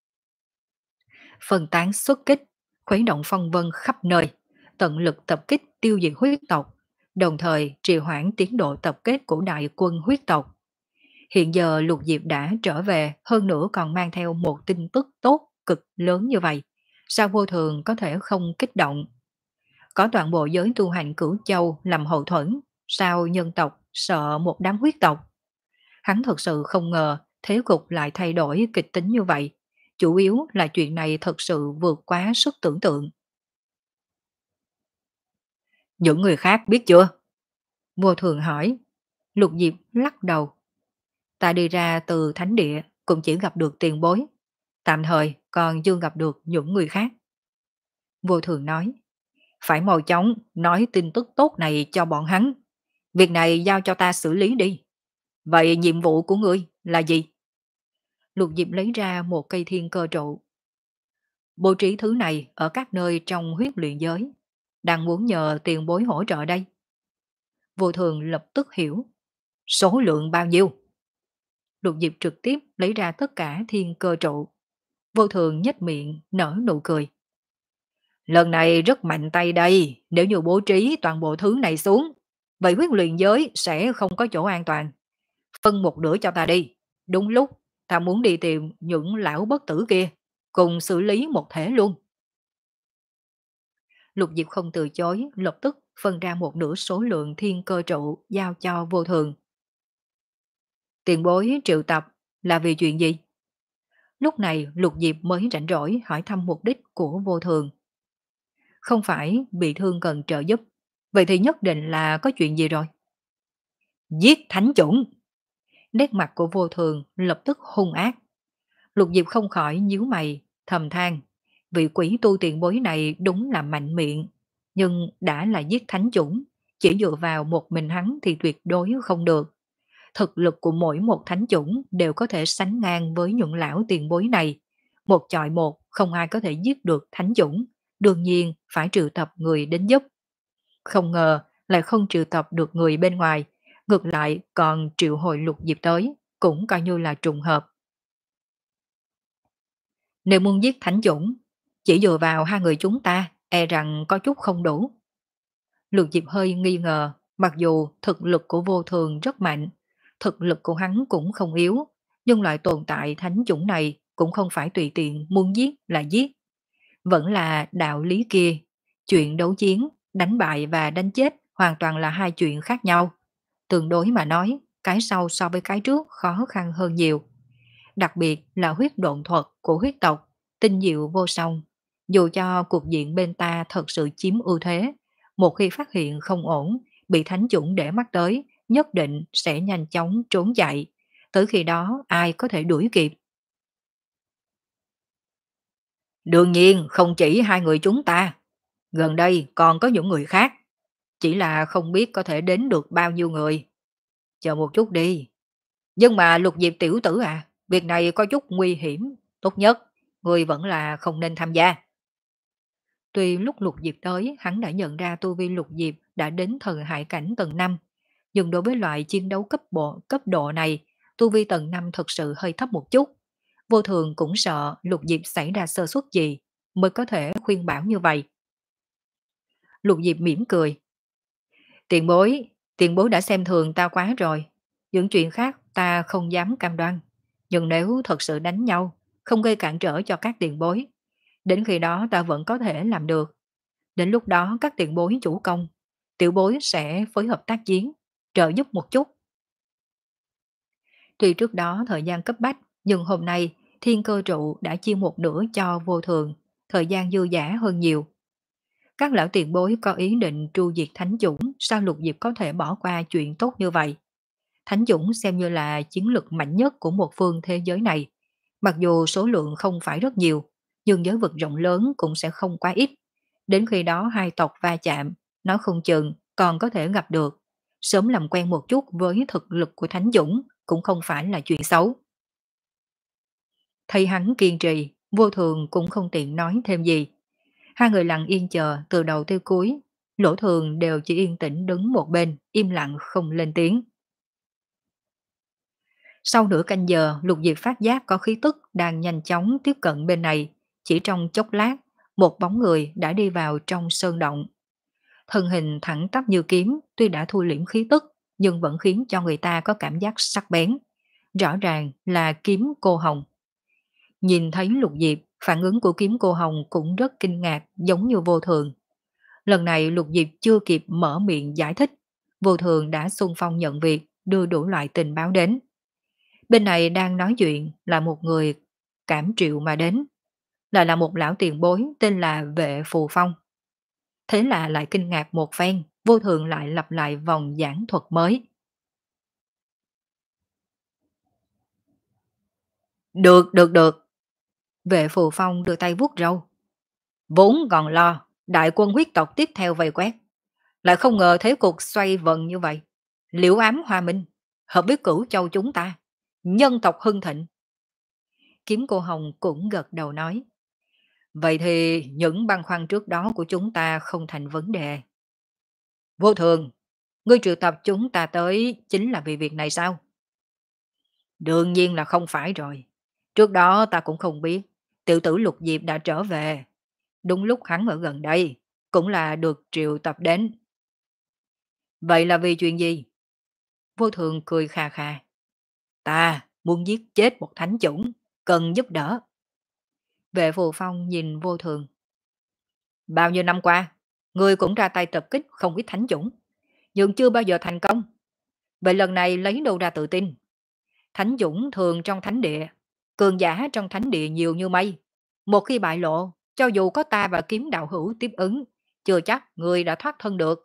Phân tán xuất kích, khuấy động phong vân khắp nơi, tận lực tập kích tiêu diệt huyết tộc, đồng thời trì hoãn tiến độ tập kết của đại quân huyết tộc. Hiện giờ Lục Diệp đã trở về, hơn nữa còn mang theo một tin tức tốt cực lớn như vậy. Sao Vô Thường có thể không kích động? Có toàn bộ giới tu hành Cửu Châu làm hậu thuẫn, sao nhân tộc sợ một đám huyết tộc? Hắn thật sự không ngờ thế cục lại thay đổi kịch tính như vậy. Chủ yếu là chuyện này thật sự vượt quá sức tưởng tượng. Những người khác biết chưa? Vô Thường hỏi. Lục Diệp lắc đầu. Ta đi ra từ thánh địa cũng chỉ gặp được tiền bối. Tạm thời còn chưa gặp được những người khác. Vô Thường nói. Phải mau chóng nói tin tức tốt này cho bọn hắn. Việc này giao cho ta xử lý đi. Vậy nhiệm vụ của ngươi là gì? Lục Diệp lấy ra một cây thiên cơ trụ. Bố trí thứ này ở các nơi trong huyết luyện giới. Đang muốn nhờ tiền bối hỗ trợ đây. Vô Thường lập tức hiểu. Số lượng bao nhiêu? Lục Diệp trực tiếp lấy ra tất cả thiên cơ trụ. Vô Thường nhếch miệng nở nụ cười. Lần này rất mạnh tay đây, nếu như bố trí toàn bộ thứ này xuống, vậy huyết luyện giới sẽ không có chỗ an toàn. Phân một nửa cho ta đi, đúng lúc ta muốn đi tìm những lão bất tử kia, cùng xử lý một thể luôn. Lục Diệp không từ chối, lập tức phân ra một nửa số lượng thiên cơ trụ giao cho Vô Thường. Tiền bối triệu tập là vì chuyện gì? Lúc này Lục Diệp mới rảnh rỗi hỏi thăm mục đích của Vô Thường. Không phải bị thương cần trợ giúp, vậy thì nhất định là có chuyện gì rồi. Giết thánh chủng! Nét mặt của Vô Thường lập tức hung ác. Lục Diệp không khỏi nhíu mày, thầm than. Vị quỷ tu tiền bối này đúng là mạnh miệng, nhưng đã là giết thánh chủng, chỉ dựa vào một mình hắn thì tuyệt đối không được. Thực lực của mỗi một thánh chủng đều có thể sánh ngang với những lão tiền bối này. Một chọi một, không ai có thể giết được thánh chủng, đương nhiên phải triệu tập người đến giúp. Không ngờ lại không triệu tập được người bên ngoài, ngược lại còn triệu hồi Lục Diệp tới, cũng coi như là trùng hợp. Nếu muốn giết thánh chủng, chỉ dựa vào hai người chúng ta, e rằng có chút không đủ. Lục Diệp hơi nghi ngờ, mặc dù thực lực của vô thường rất mạnh, thực lực của hắn cũng không yếu, nhưng loại tồn tại thánh chủng này cũng không phải tùy tiện muốn giết là giết. Vẫn là đạo lý kia, chuyện đấu chiến, đánh bại và đánh chết hoàn toàn là hai chuyện khác nhau. Tương đối mà nói, cái sau so với cái trước khó khăn hơn nhiều. Đặc biệt là huyết độn thuật của huyết tộc, tinh diệu vô song. Dù cho cuộc diện bên ta thật sự chiếm ưu thế, một khi phát hiện không ổn, bị thánh chủng để mắt tới, nhất định sẽ nhanh chóng trốn chạy. Tới khi đó ai có thể đuổi kịp. Đương nhiên không chỉ hai người chúng ta, gần đây còn có những người khác, chỉ là không biết có thể đến được bao nhiêu người. Chờ một chút đi. Nhưng mà Lục Diệp tiểu tử à, việc này có chút nguy hiểm, tốt nhất, người vẫn là không nên tham gia. Tuy lúc Lục Diệp tới, hắn đã nhận ra tu vi Lục Diệp đã đến thần hải cảnh tầng năm, nhưng đối với loại chiến đấu cấp bộ cấp độ này, tu vi tầng năm thực sự hơi thấp một chút. Vô thường cũng sợ Lục Diệp xảy ra sơ suất gì, mới có thể khuyên bảo như vậy. Lục Diệp mỉm cười. Tiền bối, tiền bối đã xem thường ta quá rồi. Những chuyện khác ta không dám cam đoan. Nhưng nếu thật sự đánh nhau, không gây cản trở cho các tiền bối, đến khi đó ta vẫn có thể làm được. Đến lúc đó các tiền bối chủ công, tiểu bối sẽ phối hợp tác chiến, trợ giúp một chút. Tuy trước đó thời gian cấp bách, nhưng hôm nay thiên cơ trụ đã chia một nửa cho vô thường, thời gian dư dả hơn nhiều. Các lão tiền bối có ý định tru diệt thánh chủng, sao Lục Diệp có thể bỏ qua chuyện tốt như vậy? Thánh chủng xem như là chiến lực mạnh nhất của một phương thế giới này. Mặc dù số lượng không phải rất nhiều, nhưng giới vực rộng lớn cũng sẽ không quá ít. Đến khi đó hai tộc va chạm, nó không chừng còn có thể gặp được. Sớm làm quen một chút với thực lực của thánh chủng cũng không phải là chuyện xấu. Thấy hắn kiên trì, vô thường cũng không tiện nói thêm gì. Hai người lặng yên chờ từ đầu tới cuối, lỗ thường đều chỉ yên tĩnh đứng một bên, im lặng không lên tiếng. Sau nửa canh giờ, Lục Diệp phát giác có khí tức đang nhanh chóng tiếp cận bên này. Chỉ trong chốc lát, một bóng người đã đi vào trong sơn động. Thân hình thẳng tắp như kiếm, tuy đã thu liễm khí tức, nhưng vẫn khiến cho người ta có cảm giác sắc bén. Rõ ràng là kiếm cô hồng. Nhìn thấy Lục Diệp, phản ứng của kiếm cô hồng cũng rất kinh ngạc, giống như vô thường. Lần này Lục Diệp chưa kịp mở miệng giải thích, vô thường đã xung phong nhận việc, đưa đủ loại tình báo đến. Bên này đang nói chuyện là một người cảm triệu mà đến, lại là một lão tiền bối tên là Vệ Phù Phong. Thế là lại kinh ngạc một phen, vô thường lại lặp lại vòng giảng thuật mới. Được, được, được. Vệ Phù Phong đưa tay vuốt râu. Vốn còn lo, đại quân huyết tộc tiếp theo vây quét. Lại không ngờ thế cục xoay vần như vậy. Liễu ám hòa minh, hợp với cửu châu chúng ta, nhân tộc hưng thịnh. Kiếm cô Hồng cũng gật đầu nói. Vậy thì những băn khoăn trước đó của chúng ta không thành vấn đề. Vô thường, ngươi triệu tập chúng ta tới chính là vì việc này sao? Đương nhiên là không phải rồi. Trước đó ta cũng không biết, tiểu tử Lục Diệp đã trở về. Đúng lúc hắn ở gần đây, cũng là được triệu tập đến. Vậy là vì chuyện gì? Vô thường cười khà khà. Ta muốn giết chết một thánh chủng, cần giúp đỡ. Vệ Phù Phong nhìn vô thường. Bao nhiêu năm qua, ngươi cũng ra tay tập kích không ít thánh chủng, nhưng chưa bao giờ thành công. Vậy lần này lấy đâu ra tự tin? Thánh dũng thường trong thánh địa, cường giả trong thánh địa nhiều như mây. Một khi bại lộ, cho dù có ta và kiếm đạo hữu tiếp ứng, chưa chắc người đã thoát thân được.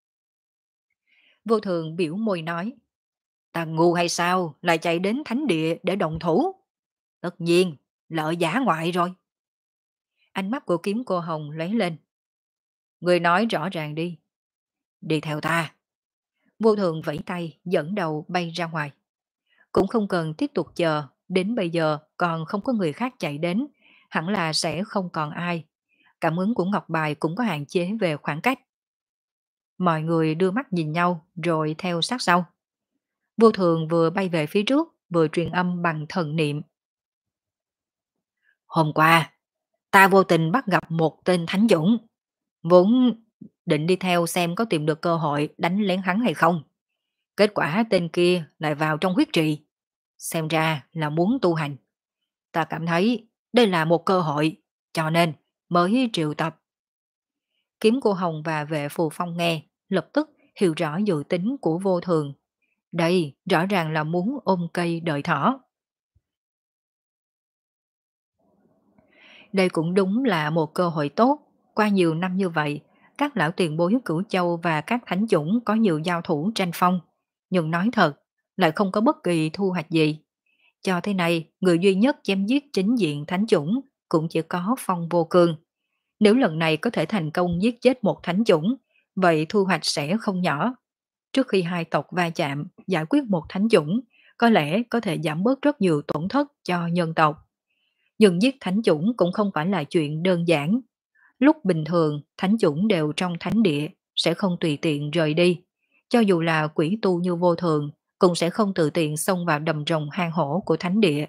Vô thường biểu môi nói, ta ngu hay sao lại chạy đến thánh địa để động thủ? Tất nhiên, lợi giả ngoại rồi. Ánh mắt của kiếm cô Hồng lấy lên. Người nói rõ ràng đi. Đi theo ta. Vô thường vẫy tay dẫn đầu bay ra ngoài. Cũng không cần tiếp tục chờ, đến bây giờ còn không có người khác chạy đến, hẳn là sẽ không còn ai. Cảm ứng của Ngọc Bài cũng có hạn chế về khoảng cách. Mọi người đưa mắt nhìn nhau rồi theo sát sau. Vô thường vừa bay về phía trước, vừa truyền âm bằng thần niệm. Hôm qua, ta vô tình bắt gặp một tên thánh dũng, vốn định đi theo xem có tìm được cơ hội đánh lén hắn hay không. Kết quả tên kia lại vào trong huyết trì, xem ra là muốn tu hành. Ta cảm thấy đây là một cơ hội, cho nên mới triệu tập. Kiếm cô Hồng và vệ phù phong nghe, lập tức hiểu rõ dự tính của vô thường. Đây rõ ràng là muốn ôm cây đợi thỏ. Đây cũng đúng là một cơ hội tốt. Qua nhiều năm như vậy, các lão tiền bối Cửu Châu và các thánh chủng có nhiều giao thủ tranh phong. Nhưng nói thật, lại không có bất kỳ thu hoạch gì. Cho thế này, người duy nhất chém giết chính diện thánh chủng cũng chỉ có Phong Vô Cương. Nếu lần này có thể thành công giết chết một thánh chủng, vậy thu hoạch sẽ không nhỏ. Trước khi hai tộc va chạm, giải quyết một thánh chủng, có lẽ có thể giảm bớt rất nhiều tổn thất cho nhân tộc. Nhưng giết thánh chủng cũng không phải là chuyện đơn giản. Lúc bình thường, thánh chủng đều trong thánh địa, sẽ không tùy tiện rời đi. Cho dù là quỷ tu như vô thường, cũng sẽ không tự tiện xông vào đầm rồng hang hổ của thánh địa.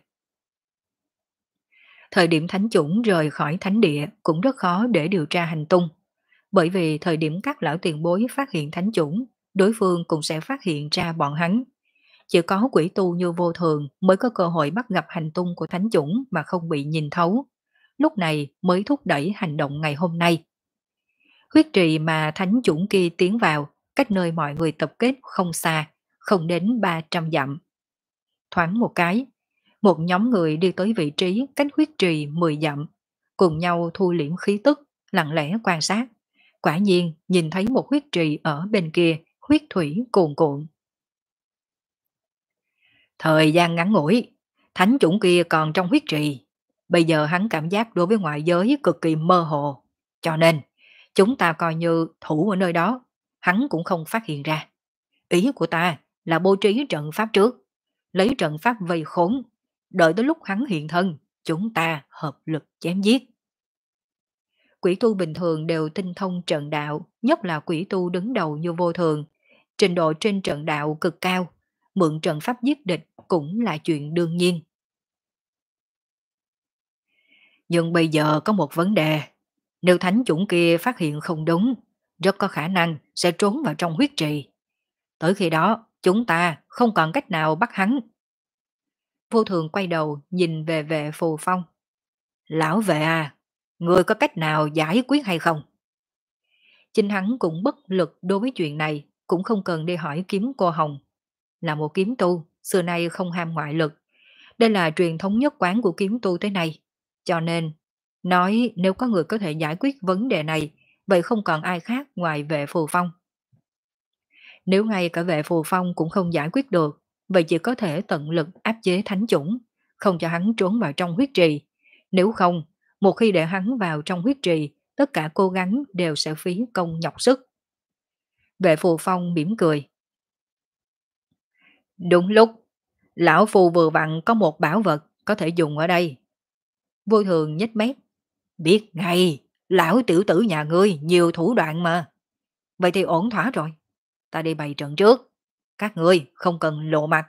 Thời điểm thánh chủng rời khỏi thánh địa cũng rất khó để điều tra hành tung. Bởi vì thời điểm các lão tiền bối phát hiện thánh chủng, đối phương cũng sẽ phát hiện ra bọn hắn. Chỉ có quỷ tu như vô thường mới có cơ hội bắt gặp hành tung của thánh chủng mà không bị nhìn thấu. Lúc này mới thúc đẩy hành động ngày hôm nay. Huyết trì mà thánh chủng kia tiến vào, cách nơi mọi người tập kết không xa, không đến ba trăm dặm. Thoáng một cái, một nhóm người đi tới vị trí cách huyết trì mười dặm, cùng nhau thu liễm khí tức, lặng lẽ quan sát. Quả nhiên nhìn thấy một huyết trì ở bên kia, huyết thủy cuồn cuộn. Thời gian ngắn ngủi, thánh chủng kia còn trong huyết trì. Bây giờ hắn cảm giác đối với ngoại giới cực kỳ mơ hồ. Cho nên, chúng ta coi như thủ ở nơi đó, hắn cũng không phát hiện ra. Ý của ta là bố trí trận pháp trước, lấy trận pháp vây khốn, đợi tới lúc hắn hiện thân, chúng ta hợp lực chém giết. Quỷ tu bình thường đều tinh thông trận đạo, nhất là quỷ tu đứng đầu như vô thường. Trình độ trên trận đạo cực cao, mượn trận pháp giết địch cũng là chuyện đương nhiên. Nhưng bây giờ có một vấn đề, nếu thánh chủng kia phát hiện không đúng, rất có khả năng sẽ trốn vào trong huyết trì. Tới khi đó, chúng ta không còn cách nào bắt hắn. Vô thường quay đầu nhìn về vệ phù phong. Lão vệ à, người có cách nào giải quyết hay không? Chính hắn cũng bất lực đối với chuyện này, cũng không cần đi hỏi kiếm cô Hồng. Là một kiếm tu, xưa nay không ham ngoại lực. Đây là truyền thống nhất quán của kiếm tu tới nay. Cho nên, nói nếu có người có thể giải quyết vấn đề này, vậy không còn ai khác ngoài vệ phù phong. Nếu ngay cả vệ phù phong cũng không giải quyết được, vậy chỉ có thể tận lực áp chế thánh chủng, không cho hắn trốn vào trong huyết trì. Nếu không, một khi để hắn vào trong huyết trì, tất cả cố gắng đều sẽ phí công nhọc sức. Vệ phù phong mỉm cười. Đúng lúc, lão phù vừa vặn có một bảo vật có thể dùng ở đây. Vô thường nhếch mép. Biết ngay, lão tiểu tử nhà ngươi nhiều thủ đoạn mà. Vậy thì ổn thỏa rồi. Ta đi bày trận trước. Các ngươi không cần lộ mặt.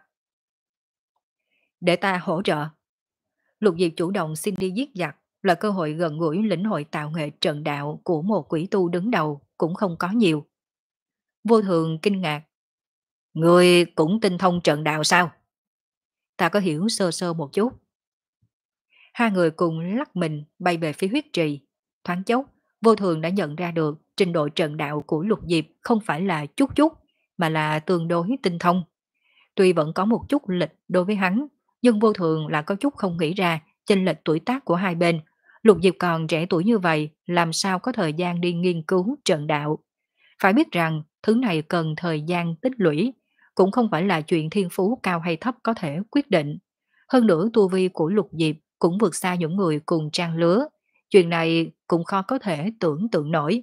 Để ta hỗ trợ. Lục Diệp chủ động xin đi giết giặc là cơ hội gần gũi lĩnh hội tạo nghệ trận đạo của một quỷ tu đứng đầu cũng không có nhiều. Vô thường kinh ngạc. Ngươi cũng tinh thông trận đạo sao? Ta có hiểu sơ sơ một chút. Hai người cùng lắc mình bay về phía huyết trì. Thoáng chốc, vô thường đã nhận ra được trình độ trận đạo của Lục Diệp không phải là chút chút, mà là tương đối tinh thông. Tuy vẫn có một chút lệch đối với hắn, nhưng vô thường là có chút không nghĩ ra chênh lệch tuổi tác của hai bên. Lục Diệp còn trẻ tuổi như vậy, làm sao có thời gian đi nghiên cứu trận đạo. Phải biết rằng, thứ này cần thời gian tích lũy, cũng không phải là chuyện thiên phú cao hay thấp có thể quyết định. Hơn nữa tu vi của Lục Diệp cũng vượt xa những người cùng trang lứa. Chuyện này cũng khó có thể tưởng tượng nổi.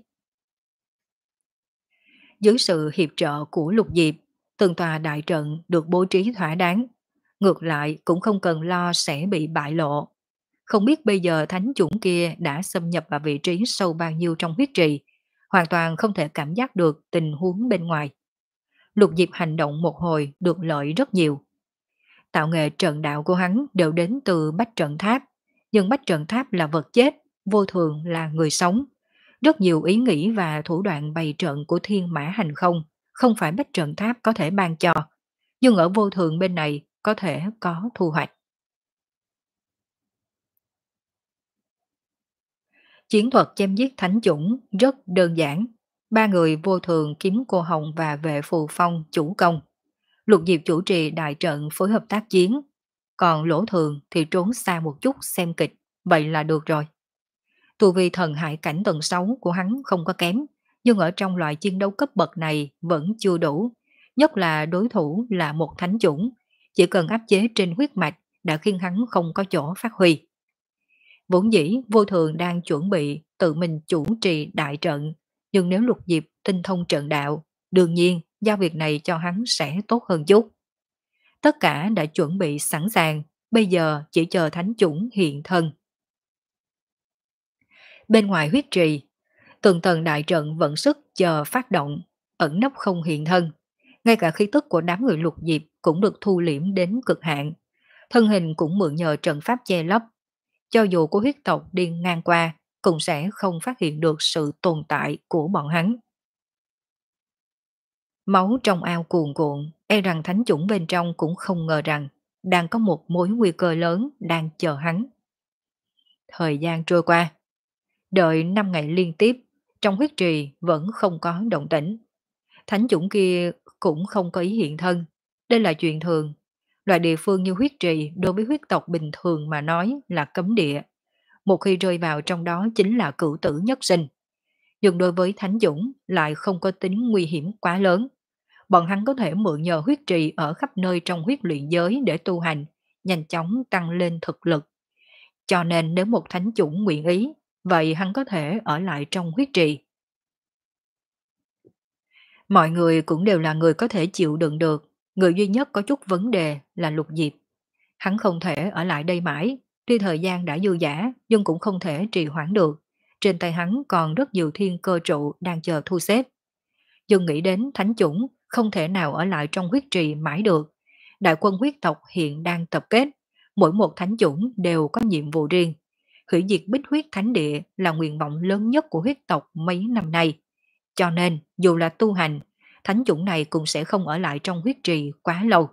Dưới sự hiệp trợ của Lục Diệp, từng tòa đại trận được bố trí thỏa đáng. Ngược lại cũng không cần lo sẽ bị bại lộ. Không biết bây giờ thánh chủng kia đã xâm nhập vào vị trí sâu bao nhiêu trong huyết trì, hoàn toàn không thể cảm giác được tình huống bên ngoài. Lục Diệp hành động một hồi được lợi rất nhiều. Tạo nghệ trận đạo của hắn đều đến từ bách trận tháp, Nhưng bách trận tháp là vật chết, vô thường là người sống. Rất nhiều ý nghĩ và thủ đoạn bày trận của thiên mã hành không, không phải bách trận tháp có thể ban cho, nhưng ở vô thường bên này có thể có thu hoạch. Chiến thuật chém giết thánh chủng rất đơn giản. Ba người vô thường kiếm cô hồng và vệ phù phong chủ công. Lục Diệp chủ trì đại trận phối hợp tác chiến. Còn lỗ thường thì trốn xa một chút xem kịch. Vậy là được rồi. Tu vi thần hại cảnh tầng sáu của hắn không có kém. Nhưng ở trong loại chiến đấu cấp bậc này vẫn chưa đủ. Nhất là đối thủ là một thánh chủng. Chỉ cần áp chế trên huyết mạch đã khiến hắn không có chỗ phát huy. Vốn dĩ vô thường đang chuẩn bị tự mình chủ trì đại trận, nhưng nếu lục diệp tinh thông trận đạo, đương nhiên giao việc này cho hắn sẽ tốt hơn chút. Tất cả đã chuẩn bị sẵn sàng, bây giờ chỉ chờ thánh chủng hiện thân. Bên ngoài huyết trì, từng tầng đại trận vận sức chờ phát động, ẩn nấp không hiện thân. Ngay cả khí tức của đám người lục diệp cũng được thu liễm đến cực hạn. Thân hình cũng mượn nhờ trận pháp che lấp, cho dù có huyết tộc đi ngang qua, cũng sẽ không phát hiện được sự tồn tại của bọn hắn. Máu trong ao cuồn cuộn, e rằng thánh chủng bên trong cũng không ngờ rằng đang có một mối nguy cơ lớn đang chờ hắn. Thời gian trôi qua, đợi năm ngày liên tiếp, trong huyết trì vẫn không có động tĩnh. Thánh chủng kia cũng không có ý hiện thân. Đây là chuyện thường. Loại địa phương như huyết trì đối với huyết tộc bình thường mà nói là cấm địa. Một khi rơi vào trong đó chính là cửu tử nhất sinh. Nhưng đối với Thánh Dũng lại không có tính nguy hiểm quá lớn. Bọn hắn có thể mượn nhờ huyết trì ở khắp nơi trong huyết luyện giới để tu hành, nhanh chóng tăng lên thực lực. Cho nên nếu một thánh chủng nguyện ý, vậy hắn có thể ở lại trong huyết trì. Mọi người cũng đều là người có thể chịu đựng được. Người duy nhất có chút vấn đề là Lục Diệp. Hắn không thể ở lại đây mãi, tuy thời gian đã dư dả nhưng cũng không thể trì hoãn được. Trên tay hắn còn rất nhiều thiên cơ trụ đang chờ thu xếp. Nhưng nghĩ đến thánh chủng không thể nào ở lại trong huyết trì mãi được. Đại quân huyết tộc hiện đang tập kết, mỗi một thánh chủng đều có nhiệm vụ riêng. Hủy diệt bích huyết thánh địa là nguyện vọng lớn nhất của huyết tộc mấy năm nay. Cho nên dù là tu hành, thánh chủng này cũng sẽ không ở lại trong huyết trì quá lâu.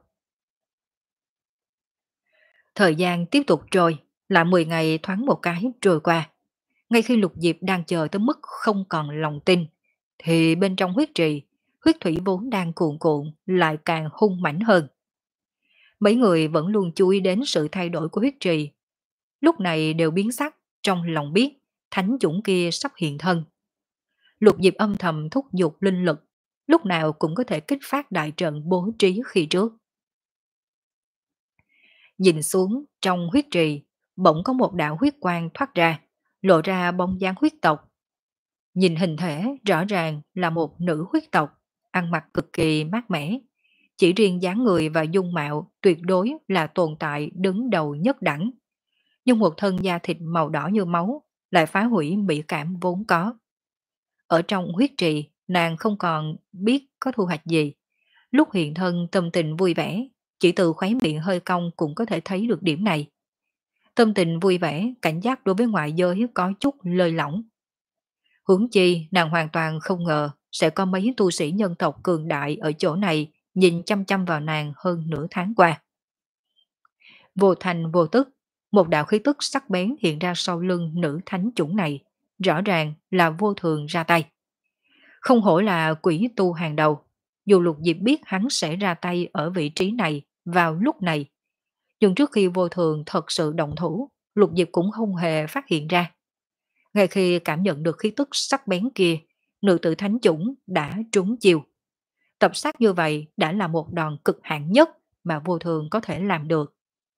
Thời gian tiếp tục trôi, lại mười ngày thoáng một cái trôi qua. Ngay khi Lục Diệp đang chờ tới mức không còn lòng tin, thì bên trong huyết trì, huyết thủy vốn đang cuồn cuộn lại càng hung mãnh hơn. Mấy người vẫn luôn chú ý đến sự thay đổi của huyết trì. Lúc này đều biến sắc, trong lòng biết thánh chủng kia sắp hiện thân. Lục Diệp âm thầm thúc giục linh lực, lúc nào cũng có thể kích phát đại trận bố trí khi trước. Nhìn xuống trong huyết trì, bỗng có một đạo huyết quang thoát ra, lộ ra bóng dáng huyết tộc. Nhìn hình thể rõ ràng là một nữ huyết tộc, ăn mặc cực kỳ mát mẻ. Chỉ riêng dáng người và dung mạo tuyệt đối là tồn tại đứng đầu nhất đẳng. Nhưng một thân da thịt màu đỏ như máu lại phá hủy mỹ cảm vốn có. Ở trong huyết trì, nàng không còn biết có thu hoạch gì. Lúc hiện thân tâm tình vui vẻ, chỉ từ khóe miệng hơi cong cũng có thể thấy được điểm này. Tâm tình vui vẻ, cảnh giác đối với ngoại giới có chút lơi lỏng. Huống chi, nàng hoàn toàn không ngờ sẽ có mấy tu sĩ nhân tộc cường đại ở chỗ này nhìn chăm chăm vào nàng hơn nửa tháng qua. Vô thành vô tức, một đạo khí tức sắc bén hiện ra sau lưng nữ thánh chủng này, rõ ràng là vô thường ra tay. Không hổ là quỷ tu hàng đầu, dù Lục Diệp biết hắn sẽ ra tay ở vị trí này vào lúc này. Nhưng trước khi vô thường thật sự động thủ, Lục Diệp cũng không hề phát hiện ra. Ngay khi cảm nhận được khí tức sắc bén kia, nữ tử thánh chủng đã trúng chiêu. Tập sát như vậy đã là một đòn cực hạn nhất mà vô thường có thể làm được.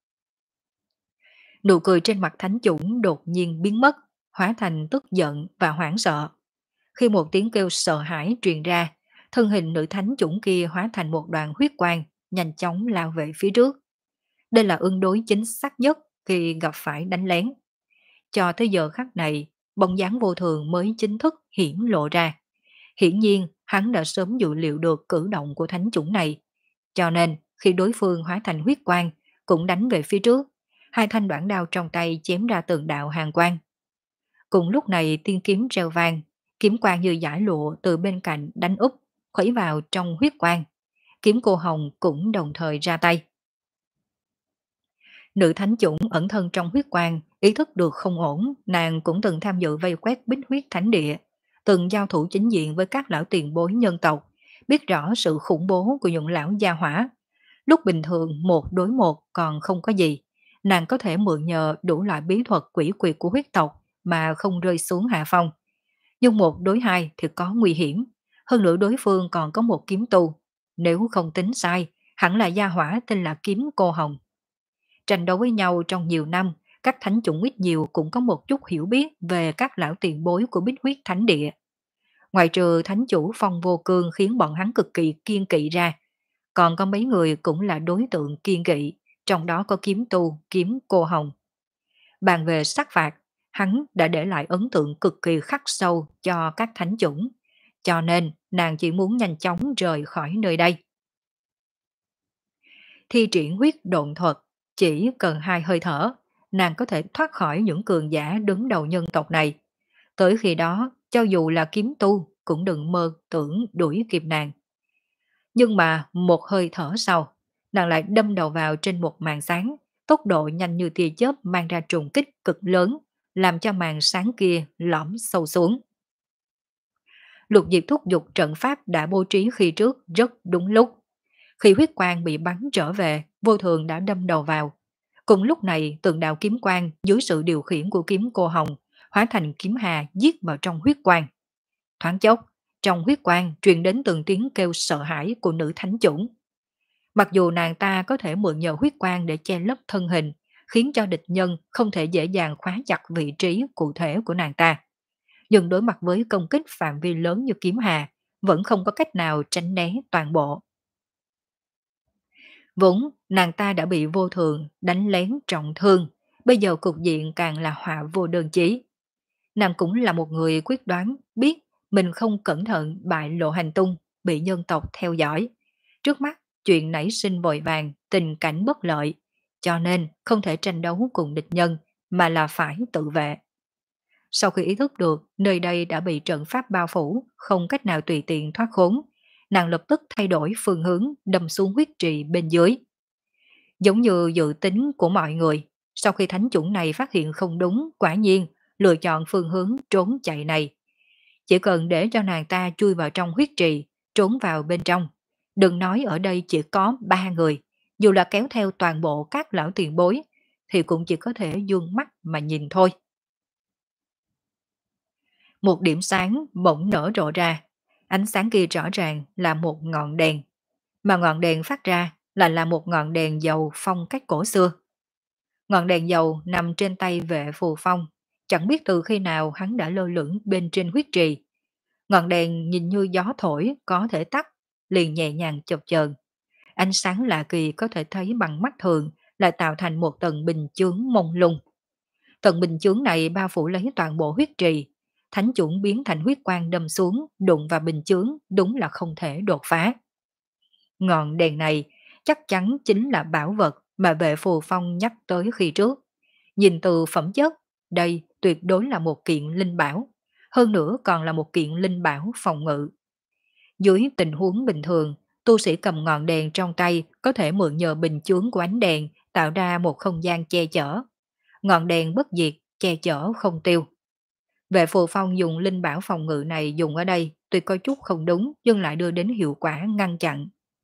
Nụ cười trên mặt thánh chủng đột nhiên biến mất, hóa thành tức giận và hoảng sợ. Khi một tiếng kêu sợ hãi truyền ra, thân hình nữ thánh chủng kia hóa thành một đoàn huyết quang, nhanh chóng lao về phía trước. Đây là ứng đối chính xác nhất khi gặp phải đánh lén. Cho tới giờ khắc này, bóng dáng vô thường mới chính thức hiển lộ ra. Hiển nhiên, hắn đã sớm dự liệu được cử động của thánh chủng này. Cho nên, khi đối phương hóa thành huyết quang, cũng đánh về phía trước. hai thanh đoạn đao trong tay chém ra từng đạo hàn quang. Cùng lúc này tiên kiếm reo vang, kiếm quang như giải lụa từ bên cạnh đánh úp, khuấy vào trong huyết quang. Kiếm cô hồng cũng đồng thời ra tay. Nữ thánh chủng ẩn thân trong huyết quang, ý thức được không ổn, nàng cũng từng tham dự vây quét bích huyết thánh địa, từng giao thủ chính diện với các lão tiền bối nhân tộc, biết rõ sự khủng bố của những lão gia hỏa. Lúc bình thường một đối một còn không có gì, nàng có thể mượn nhờ đủ loại bí thuật quỷ quyệt của huyết tộc mà không rơi xuống hạ phong. Nhưng một đối hai thì có nguy hiểm, hơn nữa đối phương còn có một kiếm tu. Nếu không tính sai, hẳn là gia hỏa tên là kiếm cô hồng. Tranh đấu với nhau trong nhiều năm, các thánh chủng ít nhiều cũng có một chút hiểu biết về các lão tiền bối của Bích Huyết Thánh Địa. Ngoài trừ thánh chủ Phong Vô Cương khiến bọn hắn cực kỳ kiên kỵ ra, còn có mấy người cũng là đối tượng kiên kỵ, trong đó có kiếm tu, kiếm cô hồng. Bàn về sát phạt, hắn đã để lại ấn tượng cực kỳ khắc sâu cho các thánh chủng, cho nên nàng chỉ muốn nhanh chóng rời khỏi nơi đây. Thi triển huyết độn thuật, chỉ cần hai hơi thở, nàng có thể thoát khỏi những cường giả đứng đầu nhân tộc này. Tới khi đó, cho dù là kiếm tu, cũng đừng mơ tưởng đuổi kịp nàng. Nhưng mà một hơi thở sau, nàng lại đâm đầu vào trên một màn sáng, tốc độ nhanh như tia chớp mang ra trùng kích cực lớn, làm cho màn sáng kia lõm sâu xuống. Lục Diệp thúc giục trận pháp đã bố trí khi trước rất đúng lúc. Khi huyết quang bị bắn trở về, vô thường đã đâm đầu vào. Cùng lúc này, từng đạo kiếm quang dưới sự điều khiển của kiếm cô hồng hóa thành kiếm hà giết vào trong huyết quang. Thoáng chốc, trong huyết quang truyền đến từng tiếng kêu sợ hãi của nữ thánh chủng. Mặc dù nàng ta có thể mượn nhờ huyết quang để che lấp thân hình, khiến cho địch nhân không thể dễ dàng khóa chặt vị trí cụ thể của nàng ta. Nhưng đối mặt với công kích phạm vi lớn như kiếm hà, vẫn không có cách nào tránh né toàn bộ. Vốn nàng ta đã bị vô thường đánh lén trọng thương, bây giờ cục diện càng là họa vô đơn chí. Nàng cũng là một người quyết đoán, biết mình không cẩn thận bại lộ hành tung, bị nhân tộc theo dõi. Trước mắt, chuyện nảy sinh vội vàng, tình cảnh bất lợi, cho nên không thể tranh đấu cùng địch nhân, mà là phải tự vệ. Sau khi ý thức được nơi đây đã bị trận pháp bao phủ, không cách nào tùy tiện thoát khốn, nàng lập tức thay đổi phương hướng đâm xuống huyết trì bên dưới. Giống như dự tính của mọi người, sau khi thánh chủng này phát hiện không đúng, quả nhiên lựa chọn phương hướng trốn chạy này. Chỉ cần để cho nàng ta chui vào trong huyết trì, trốn vào bên trong. Đừng nói ở đây chỉ có ba người, dù là kéo theo toàn bộ các lão tiền bối, thì cũng chỉ có thể dương mắt mà nhìn thôi. Một điểm sáng bỗng nở rộ ra, ánh sáng kia rõ ràng là một ngọn đèn, mà ngọn đèn phát ra lại là một ngọn đèn dầu phong cách cổ xưa. Ngọn đèn dầu nằm trên tay vệ phù phong, chẳng biết từ khi nào hắn đã lơ lửng bên trên huyết trì. Ngọn đèn nhìn như gió thổi có thể tắt, liền nhẹ nhàng chập chờn. Ánh sáng lạ kỳ có thể thấy bằng mắt thường lại tạo thành một tầng bình chướng mông lung. Tầng bình chướng này bao phủ lấy toàn bộ huyết trì. Thánh chủng biến thành huyết quang đâm xuống, đụng vào bình chướng, đúng là không thể đột phá. Ngọn đèn này chắc chắn chính là bảo vật mà vệ phù phong nhắc tới khi trước. Nhìn từ phẩm chất, đây tuyệt đối là một kiện linh bảo, hơn nữa còn là một kiện linh bảo phòng ngự. Dưới tình huống bình thường, tu sĩ cầm ngọn đèn trong tay có thể mượn nhờ bình chướng của ánh đèn tạo ra một không gian che chở. Ngọn đèn bất diệt, che chở không tiêu. Vệ phù phong dùng linh bảo phòng ngự này dùng ở đây tuy có chút không đúng nhưng lại đưa đến hiệu quả ngăn chặn.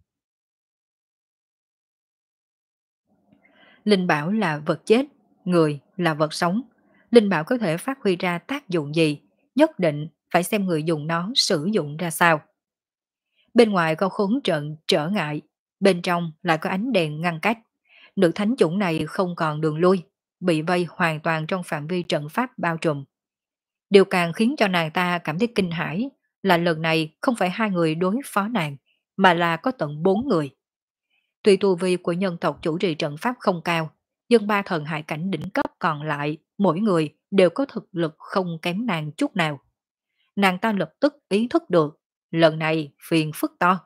Linh bảo là vật chết, người là vật sống. Linh bảo có thể phát huy ra tác dụng gì, nhất định phải xem người dùng nó sử dụng ra sao. Bên ngoài có khốn trận trở ngại, bên trong lại có ánh đèn ngăn cách. Nữ thánh chủng này không còn đường lui, bị vây hoàn toàn trong phạm vi trận pháp bao trùm. Điều càng khiến cho nàng ta cảm thấy kinh hãi là lần này không phải hai người đối phó nàng, mà là có tận bốn người. Tuy tu vi của nhân tộc chủ trì trận pháp không cao, nhưng ba thần hải cảnh đỉnh cấp còn lại, mỗi người đều có thực lực không kém nàng chút nào. Nàng ta lập tức ý thức được, lần này phiền phức to.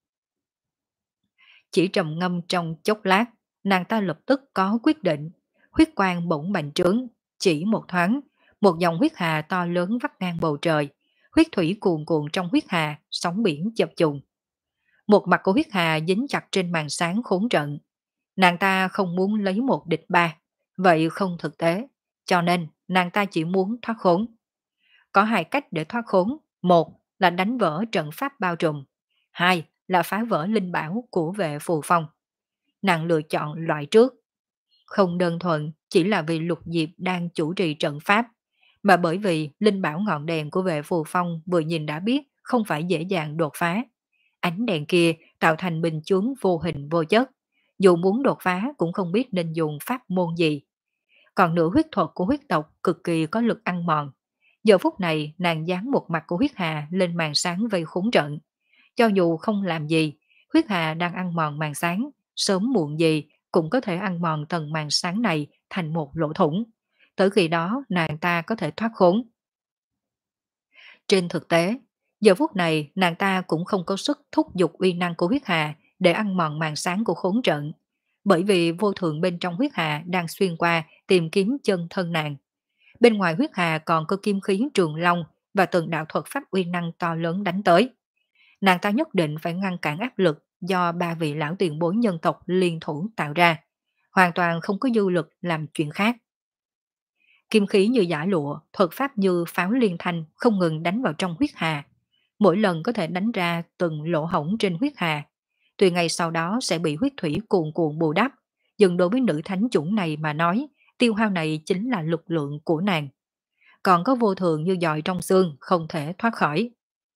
Chỉ trầm ngâm trong chốc lát, nàng ta lập tức có quyết định, huyết quang bỗng bành trướng, chỉ một thoáng, một dòng huyết hà to lớn vắt ngang bầu trời, huyết thủy cuồn cuộn trong huyết hà, sóng biển chập trùng. Một mặt của huyết hà dính chặt trên màn sáng khốn trận. Nàng ta không muốn lấy một địch ba, vậy không thực tế, cho nên nàng ta chỉ muốn thoát khốn. Có hai cách để thoát khốn, một là đánh vỡ trận pháp bao trùm, hai là phá vỡ linh bảo của vệ phù phong. Nàng lựa chọn loại trước, không đơn thuần chỉ là vì Lục Diệp đang chủ trì trận pháp, mà bởi vì linh bảo ngọn đèn của vệ phù phong vừa nhìn đã biết không phải dễ dàng đột phá. Ánh đèn kia tạo thành bình chướng vô hình vô chất, dù muốn đột phá cũng không biết nên dùng pháp môn gì. Còn nửa huyết thuật của huyết tộc cực kỳ có lực ăn mòn. Giờ phút này nàng dán một mặt của huyết hà lên màn sáng vây khốn trận. Cho dù không làm gì, huyết hà đang ăn mòn màn sáng, sớm muộn gì cũng có thể ăn mòn tầng màn sáng này thành một lỗ thủng. Tới khi đó nàng ta có thể thoát khốn. Trên thực tế, giờ phút này nàng ta cũng không có sức thúc giục uy năng của huyết hà để ăn mòn màn sáng của khốn trận. Bởi vì vô thường bên trong huyết hà đang xuyên qua tìm kiếm chân thân nàng. Bên ngoài huyết hà còn có kim khí trường long và từng đạo thuật pháp uy năng to lớn đánh tới. Nàng ta nhất định phải ngăn cản áp lực do ba vị lão tiền bối nhân tộc liên thủ tạo ra. Hoàn toàn không có dư lực làm chuyện khác. Kim khí như giả lụa, thuật pháp như pháo liên thanh không ngừng đánh vào trong huyết hà. Mỗi lần có thể đánh ra từng lỗ hổng trên huyết hà. Tuy ngày sau đó sẽ bị huyết thủy cuồn cuộn bù đắp. Nhưng đối với nữ thánh chủng này mà nói, tiêu hao này chính là lực lượng của nàng. Còn có vô thường như dòi trong xương không thể thoát khỏi.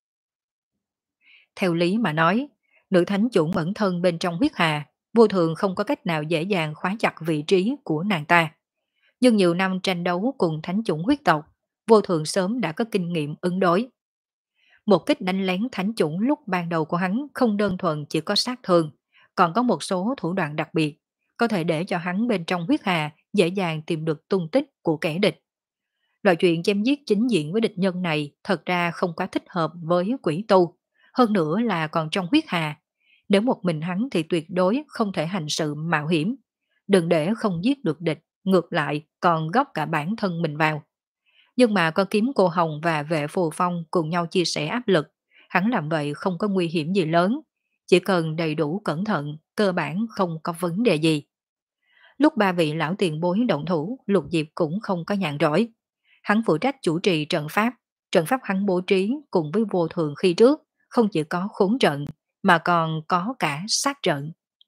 Theo lý mà nói, nữ thánh chủng ẩn thân bên trong huyết hà, vô thường không có cách nào dễ dàng khóa chặt vị trí của nàng ta. Nhưng nhiều năm tranh đấu cùng thánh chủng huyết tộc, vô thường sớm đã có kinh nghiệm ứng đối. Một kích đánh lén thánh chủng lúc ban đầu của hắn không đơn thuần chỉ có sát thương, còn có một số thủ đoạn đặc biệt, có thể để cho hắn bên trong huyết hà dễ dàng tìm được tung tích của kẻ địch. Loại chuyện chém giết chính diện với địch nhân này thật ra không quá thích hợp với quỷ tu, hơn nữa là còn trong huyết hà. Nếu một mình hắn thì tuyệt đối không thể hành sự mạo hiểm. Đừng để không giết được địch, ngược lại còn góp cả bản thân mình vào. Nhưng mà có kiếm cô Hồng và vệ phù phong cùng nhau chia sẻ áp lực, hắn làm vậy không có nguy hiểm gì lớn. Chỉ cần đầy đủ cẩn thận, cơ bản không có vấn đề gì. Lúc ba vị lão tiền bối động thủ, Lục Diệp cũng không có nhàn rỗi. Hắn phụ trách chủ trì trận pháp, trận pháp hắn bố trí cùng với vô thường khi trước, không chỉ có khốn trận, mà còn có cả sát trận.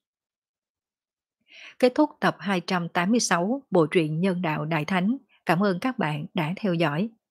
Kết thúc tập hai trăm tám mươi sáu Bộ truyện Nhân đạo Đại Thánh. Cảm ơn các bạn đã theo dõi.